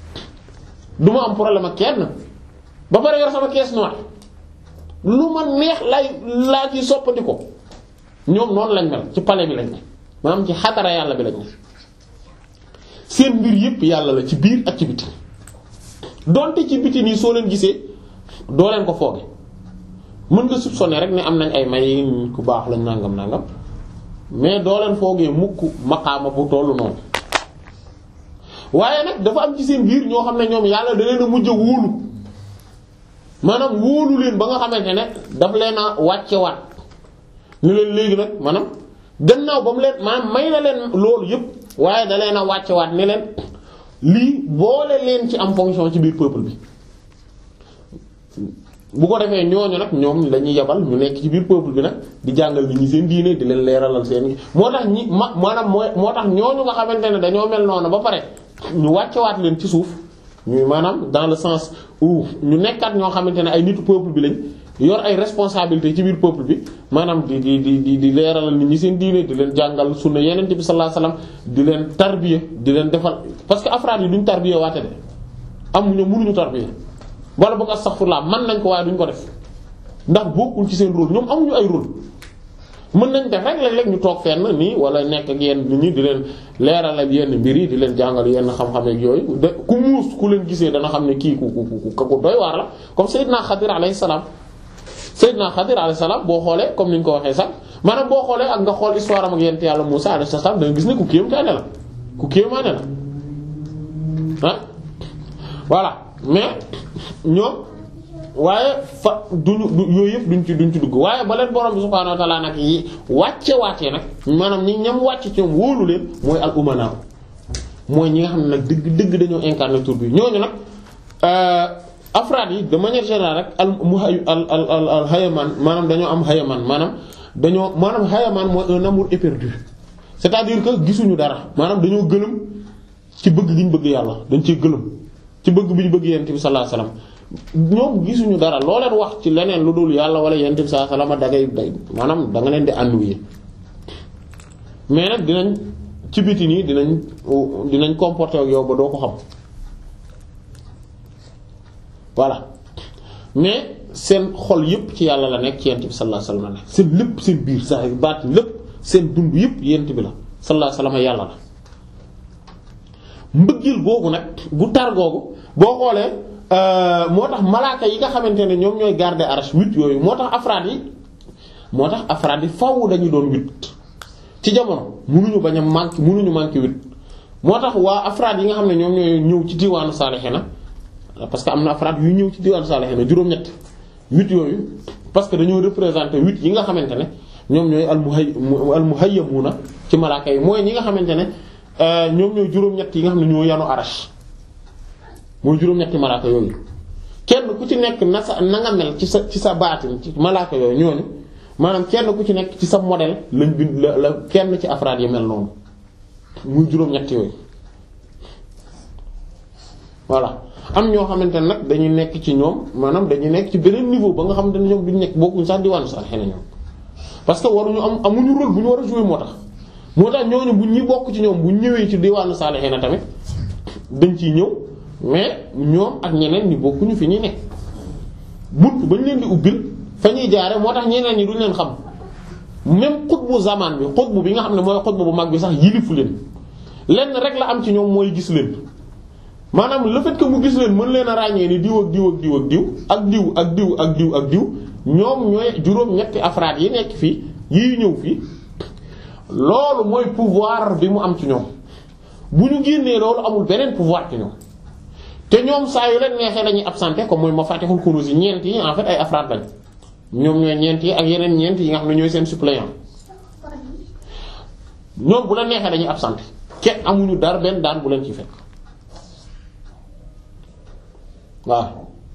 du ma am problème ak kenn ba pare yor sama caisse noire lu ma neex lay laa ci soppandi ko ñoom noonu lañ mel ci palais bi lañ ne maanaam ci xadara yàlla bi lañ ne seen mbir yépp yàlla la ci biir ak ci biti donte ci biti nii soo leen gisee doo leen ko fooge mën nga soupçonner rek ne am nañ ay may ku baax lañ nangam nangam mais doo leen foogee mukk maqaama bu tollu noonu waaye nag dafa am ci seen biir ñoo xam ne ñoom yàlla da leen a mujj a wóolu maanaam wóolu leen ba nga xamante ne daf leen a wàcce waat ñu leen léegi nag maanaam gannaaw ba mu leen maanaam may na leen loolu yépp waaye da leen a wàcce waat ne leen lii boole leen ci am fonction ci biir peuple bi bu ko defee ñooñu nag ñoom lañuy yebal ñu nekk ci biir peuple bi nag di jàngal nit ñi seen diine di leen leeralal seen moo tax ñi ma maanaam mooy moo tax ñooñu nga xamante ne dañoo mel noonu ba pare ñu wàccewaat leen ci suuf ñu maanaam dans le sens où ñu nekkaat ñoo xamante ne ay nitu peuple bi lañ yor ay responsabilité ci biir peuple bi maanaam di di di di di leeralal nit ñi seen diine di leen jàngal sunna yeneen bi sallallahu alayhi wasallam di leen tarbiya di leen defal parce que afraad yi duñ tarbiya waate de amuñu mënuñu tarbiya wala boog astaghfirullah mën nañ ko waaye duñ ko def ndax bokkul ci seen rôle ñoom amuñu ay rôle mën nañ def rek léeg-léeg ñu toog fenn nii wala nekk ak yenn nit ñi di leen leeralal yenn mbir yi di leen jàngal yenn xam-xam ak yooyu de ku muus ku leen gisee dana xam ne kii ku ku ku doy waar la comme Seydina Xadir alayhi salaam Seydina Xadir alayhi salaam boo xoolee comme ni ñu ko waxee sax maanaam boo xoolee ak nga xool histoire am ak yent yàlla Muusaa alayhi salaam da nga gis ne ku kéemtaane la ku kéemaane la ah voilà mais ñoom waaye fa duñu yooyu yëpp duñ ci duñ ci dugg waaye ba leen borom bi subhaanahu wa ta'aala nag yi wàcce wàccee nag maanaam ñi ñam wàcce ci ñoom wóolu leen mooy al umanaa mooy ñi nga xam ne nag dëgg dëgg dañoo incarner tur bi ñooñu nag afraad yi de manière générale rek al muhay al al al al hayaman maanaam dañoo am hayaman maanaam dañoo maanaam hayaman mooy un amour éperdu c'est-à-dire que gisuñu dara maanaam dañoo gëlëm ci bëgg gi ñu bëgg yàlla dañ cee gëlëm ci bëgg bi ñu bëgg yonent bi sallallahu alayhi wasallam ñoom gisuñu dara loo leen wax ci leneen lu dul yàlla wala yonent bi sallallahu alayhi wasallam dangay day maanaam da nga leen di ennuyer mais nag dinañ ci biti nii dinañ dinañ comporter ak yow ba doo ko xam voilà mais seen xol yépp ci yàlla la nekk ci yonent bi sallallahu alayhi wasallam la nekk seen lépp seen biir sax baat lépp seen dund yépp yonent bi la sallallahu alayhi wasallam yàlla la mbëggeel googu nag gu tar googu boo xoolee moo tax malaaka yi nga xamante ne ñoom ñooy garder arsh huit yooyu moo tax afraad yi moo tax afraad yi faww dañu doon huit ci jamono mënuñu bañ a manqué mënuñu manqué huit moo tax waa afraad yi nga xam ne ñoom ñooy ñëw ci diwaanu saalihiina parce que am na afraad yu ñëw ci diwaan saalihiina juróom-ñett huit yooyu parce que dañoo représenter huit yi nga xamante ne ñoom ñooy almuhay almuhayyamuuna ci malaaka yi mooy ñi nga xamante ne ñoom ñooy juróom-ñett yi nga xam ne ñoo yanu arash mooy juróom-ñetti malaaka yooyu kenn ku ci nekk na sa na nga mel ci sa ci sa baatin ci malaaka yooyu ñooñu maanaam kenn ku ci nekk ci sa modèle lañ bind la la kenn ci afraad yi mel noonu muy juróom-ñett yooyu voilà am ñoo xamante ne nag dañuy nekk ci ñoom maanaam dañuy nekk ci beneen niveau ba nga xamante ne ñoom duñ nekk bokkuñ sax diwaanu sax xëy na ñoom parce que waruñu am amuñu rôle bu ñu war a jouer moo tax moo tax ñooñu buñ ñi bokk ci ñoom buñ ñëwee ci diwaanu saalihiina tamit dañ ciy ñëw mais ñoom ak ñeneen ñi bokkuñu fi ñuy nekk bunt bañ leen di ubbil fa ñuy jaare moo tax ñeneen ñi duñ leen xam même xutbu zaman bi xutbu bi nga xam ne mooy xutbu bu mag bi sax yilifu leen lenn rek la am ci ñoom mooy gis leen maanaam le fait que mu gis leen mën leen a ràññee ni diw ak diw ak diw ak diw ak diw ak diw ak diw ak diw ñoom ñooy juróom-ñetti afraad yi nekk fii yi ñëw fii loolu mooy pouvoir bi mu am ci ñoom bu ñu génnee loolu amul beneen pouvoir ci ñoom te ñoom saa yu leen neexee dañuy absenté comme mooy Mafatihul Kunuz yi ñeent yi en fait ay afraad lañ ñoom ñooy ñeent yi ak yeneen ñeent yi nga xam ne ñooy seen suppléant ñoom bu la neexee dañuy absenté kenn amuñu dara benn daan bu leen ci fekk waaw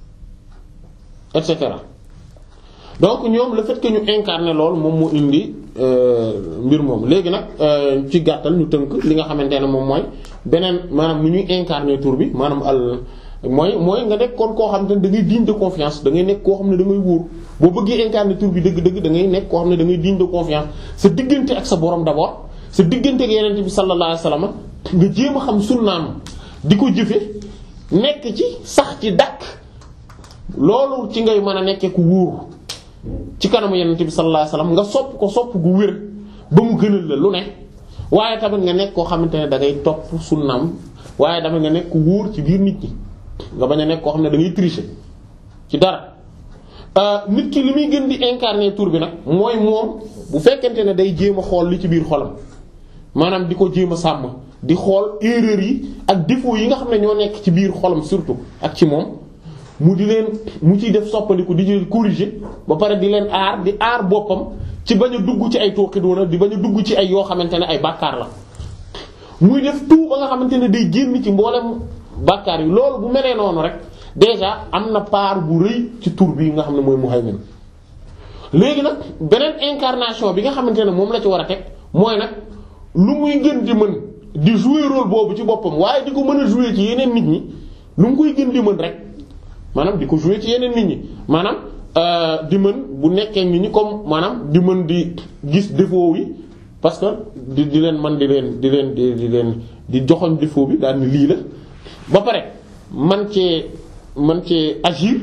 et cetera donc ñoom le fait que ñu incarner loolu moom moo indi mbir moom léegi nag ci gàttal ñu tënk li nga xamante ne moom mooy beneen maanaam nu ñuy incarner tur bi maanaam al mooy mooy nga nekk kon koo xam ne da ngay digne de confiance da ngay nekk koo xam ne da ngay wóor boo bëggee incarner tur bi dëgg-dëgg da ngay nekk koo xam ne da ngay digne de confiance sa diggante ak sa borom d'abord sa diggante ak yeneen bi sallallahu alayhi wasallam nga jéem a xam sunnaam di ko jëfe nekk ci sax ci dàkk loolu ci ngay mën a nekkee ku wóor ci kanamu yenente bi sallallahu alayhi wasallam nga sopp ko sopp gu wér ba mu gënal la lu ne waaye tamit nga nekk koo xamante ne da ngay topp sunnaam waaye tamit nga nekk ku wóor ci biir nit ñi nga bañ a nekk koo xam ne da ngay tricher ci dara nit ki li muy gën di incarner tur bi nag mooy moom bu fekkente ne day jéem a xool li ci biir xolam maanaam di ko jéem a sàmm di xool erreur yi ak défaut yi nga xam ne ñoo nekk ci biir xolam surtout ak ci moom mu di leen mu ciy def soppandiku di leen corriger ba pare di leen aar di aar boppam ci bañ a dugg ci ay tooxi doona di bañ a dugg ci ay yoo xamante ne ay bàkkaar la muy def tout ba nga xamante ne day génn ci mboolem bàkkaar yi loolu bu melee noonu rek déjà am na part bu rëy ci tur bi nga xam ne mooy muhaymin léegi nag beneen incarnation bi nga xamante ne moom la ci war a teg mooy nag lu muy gën di mën di jouer rôle boobu ci boppam waaye di ko mën a jouer ci yeneen nit ñi lu mu koy gën di mën rek maanaam di ko jouer ci yeneen nit ñi maanaam di mën bu nekkee nit ñi comme maanaam di mën di gis défaut yi parce que di di leen man di leen di leen di di leen di joxoñ défaut bi daal ni lii la ba pare man cee man cee agir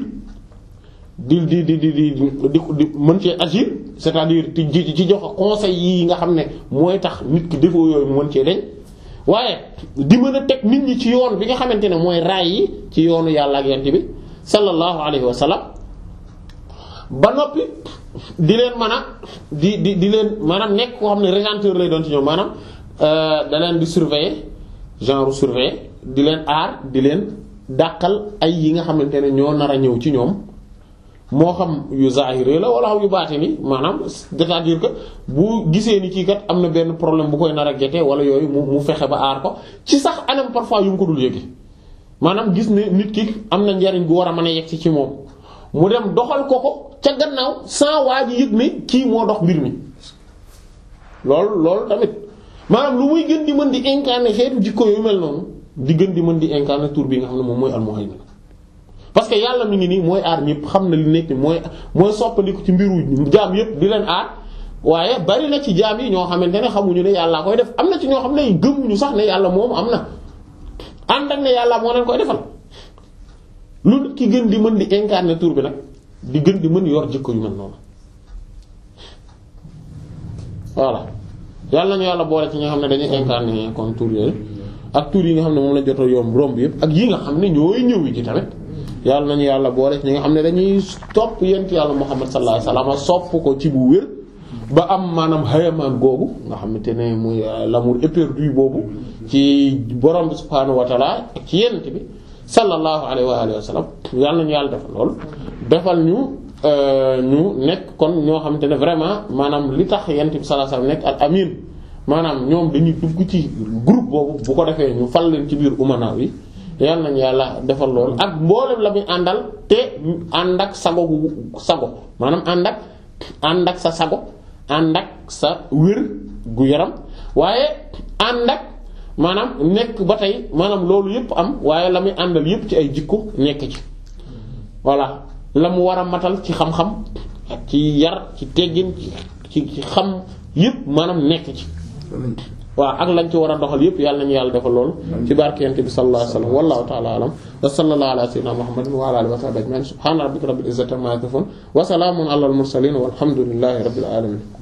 di di di di di di di mën cee agir c'est-à-dire ci ci jox conseil yi nga xam ne mooy tax nit ki défaut yooyu mu mën cee deñ waaye di mën a teg nit ñi ci yoon bi nga xamante ne mooy raay yi ci yoonu yàlla ak yent bi sallallahu alayhi wa sallam ba noppi di leen mën a di di di leen maanaam nekk koo xam ne régenteur lay doon ci ñoom maanaam da leen di surveiller genre surveiller di leen aar di leen dàqal ay yi nga xamante ne ñoo nar a ñëw ci ñoom moo xam yu zahiri la wala yu baatini maanaam c'est-à-dire que bu gisee ni kii kat am na benn problème bu koy nar a gete wala yooyu mu mu fexe ba aar ko ci sax anam parfois yu mu ko dul yëge maanaam gis ne nit ki am na njariñ gu war a mën a yegg ci ci moom mu dem doxal ko ko ca gannaaw sans waa ji yëg ne kii moo dox mbir mi loolu loolu tamit maanaam lu muy gën di mën di incarner xeetu jikko yu mel noonu di gën di mën di incarner tur bi nga xam ne moom mooy al-Muhaymin parce que yàlla mi ngi nii mooy aar ñëpp xam na li nekk mooy mooy soppandiku ci mbiru jaam yëpp di leen aar waaye bari na ci jaam yi ñoo xamante ne xamuñu ne yàllaa koy def am na ci ñoo xam ne gëmuñu sax ne yàlla moom am na ànd ak ne yàlla moo leen koy defal lu nit ki gën di mën di incarner tur bi nag di gën di mën yor jikko yu mel noonu voilà yàlla ñu yàlla boole ci ñi nga xam ne dañuy incarner kon tur yooyu ak tur yi nga xam ne moom la jot a yomb romb yëpp ak yi nga xam ne ñooy ñëw ci tamit yàlla nañu yàlla boole ci ñi nga xam ne dañuy topp yent yàlla Muhammad sallallahu alayhi wasallam sopp ko ci bu wér ba am maanaam hayamaan googu nga xamante ne muy l'amour éperdu boobu ci borom bi subhaanahu wa ta'ala ak ci yent bi sallallahu alayhi wa alihi wa sallam yàlla nañu yàlla defal lool defal ñu ñu nekk kon ñoo xamante ne vraiment maanaam li tax yent bi sallallahu alayhi wa sallam nekk al amin maanaam ñoom dañuy dugg ci groupe boobu bu ko defee ñu fal leen ci biir umana yi yàlla nañu yàlla defal lool ak mboolem la muy àndal te ànd ak sago gu sago maanaam ànd ak ànd ak sa sago ànd ak sa wér gu yaram waaye ànd ak maanaam nekk ba tey maanaam loolu yëpp am waaye la muy àndal yëpp ci ay jikko nekk ci voilà la mu war a matal ci xam-xam ak ci yar ci teggin ci ci xam yëpp maanaam nekk ci waaw ak lañ ci war a doxal yëpp yàlla nañu yàlla defal loolu ci barkente bi sallallahu alayhi wa sallam wallahu ta'ala alam wa sallallahu ala sayyidina muhammadin wa ala alihi wa sahbihi ajma'in subhana rabbika rabbil izzati amma yasifun wa salamun ala al mursalin walhamdulillahi rabbil alamin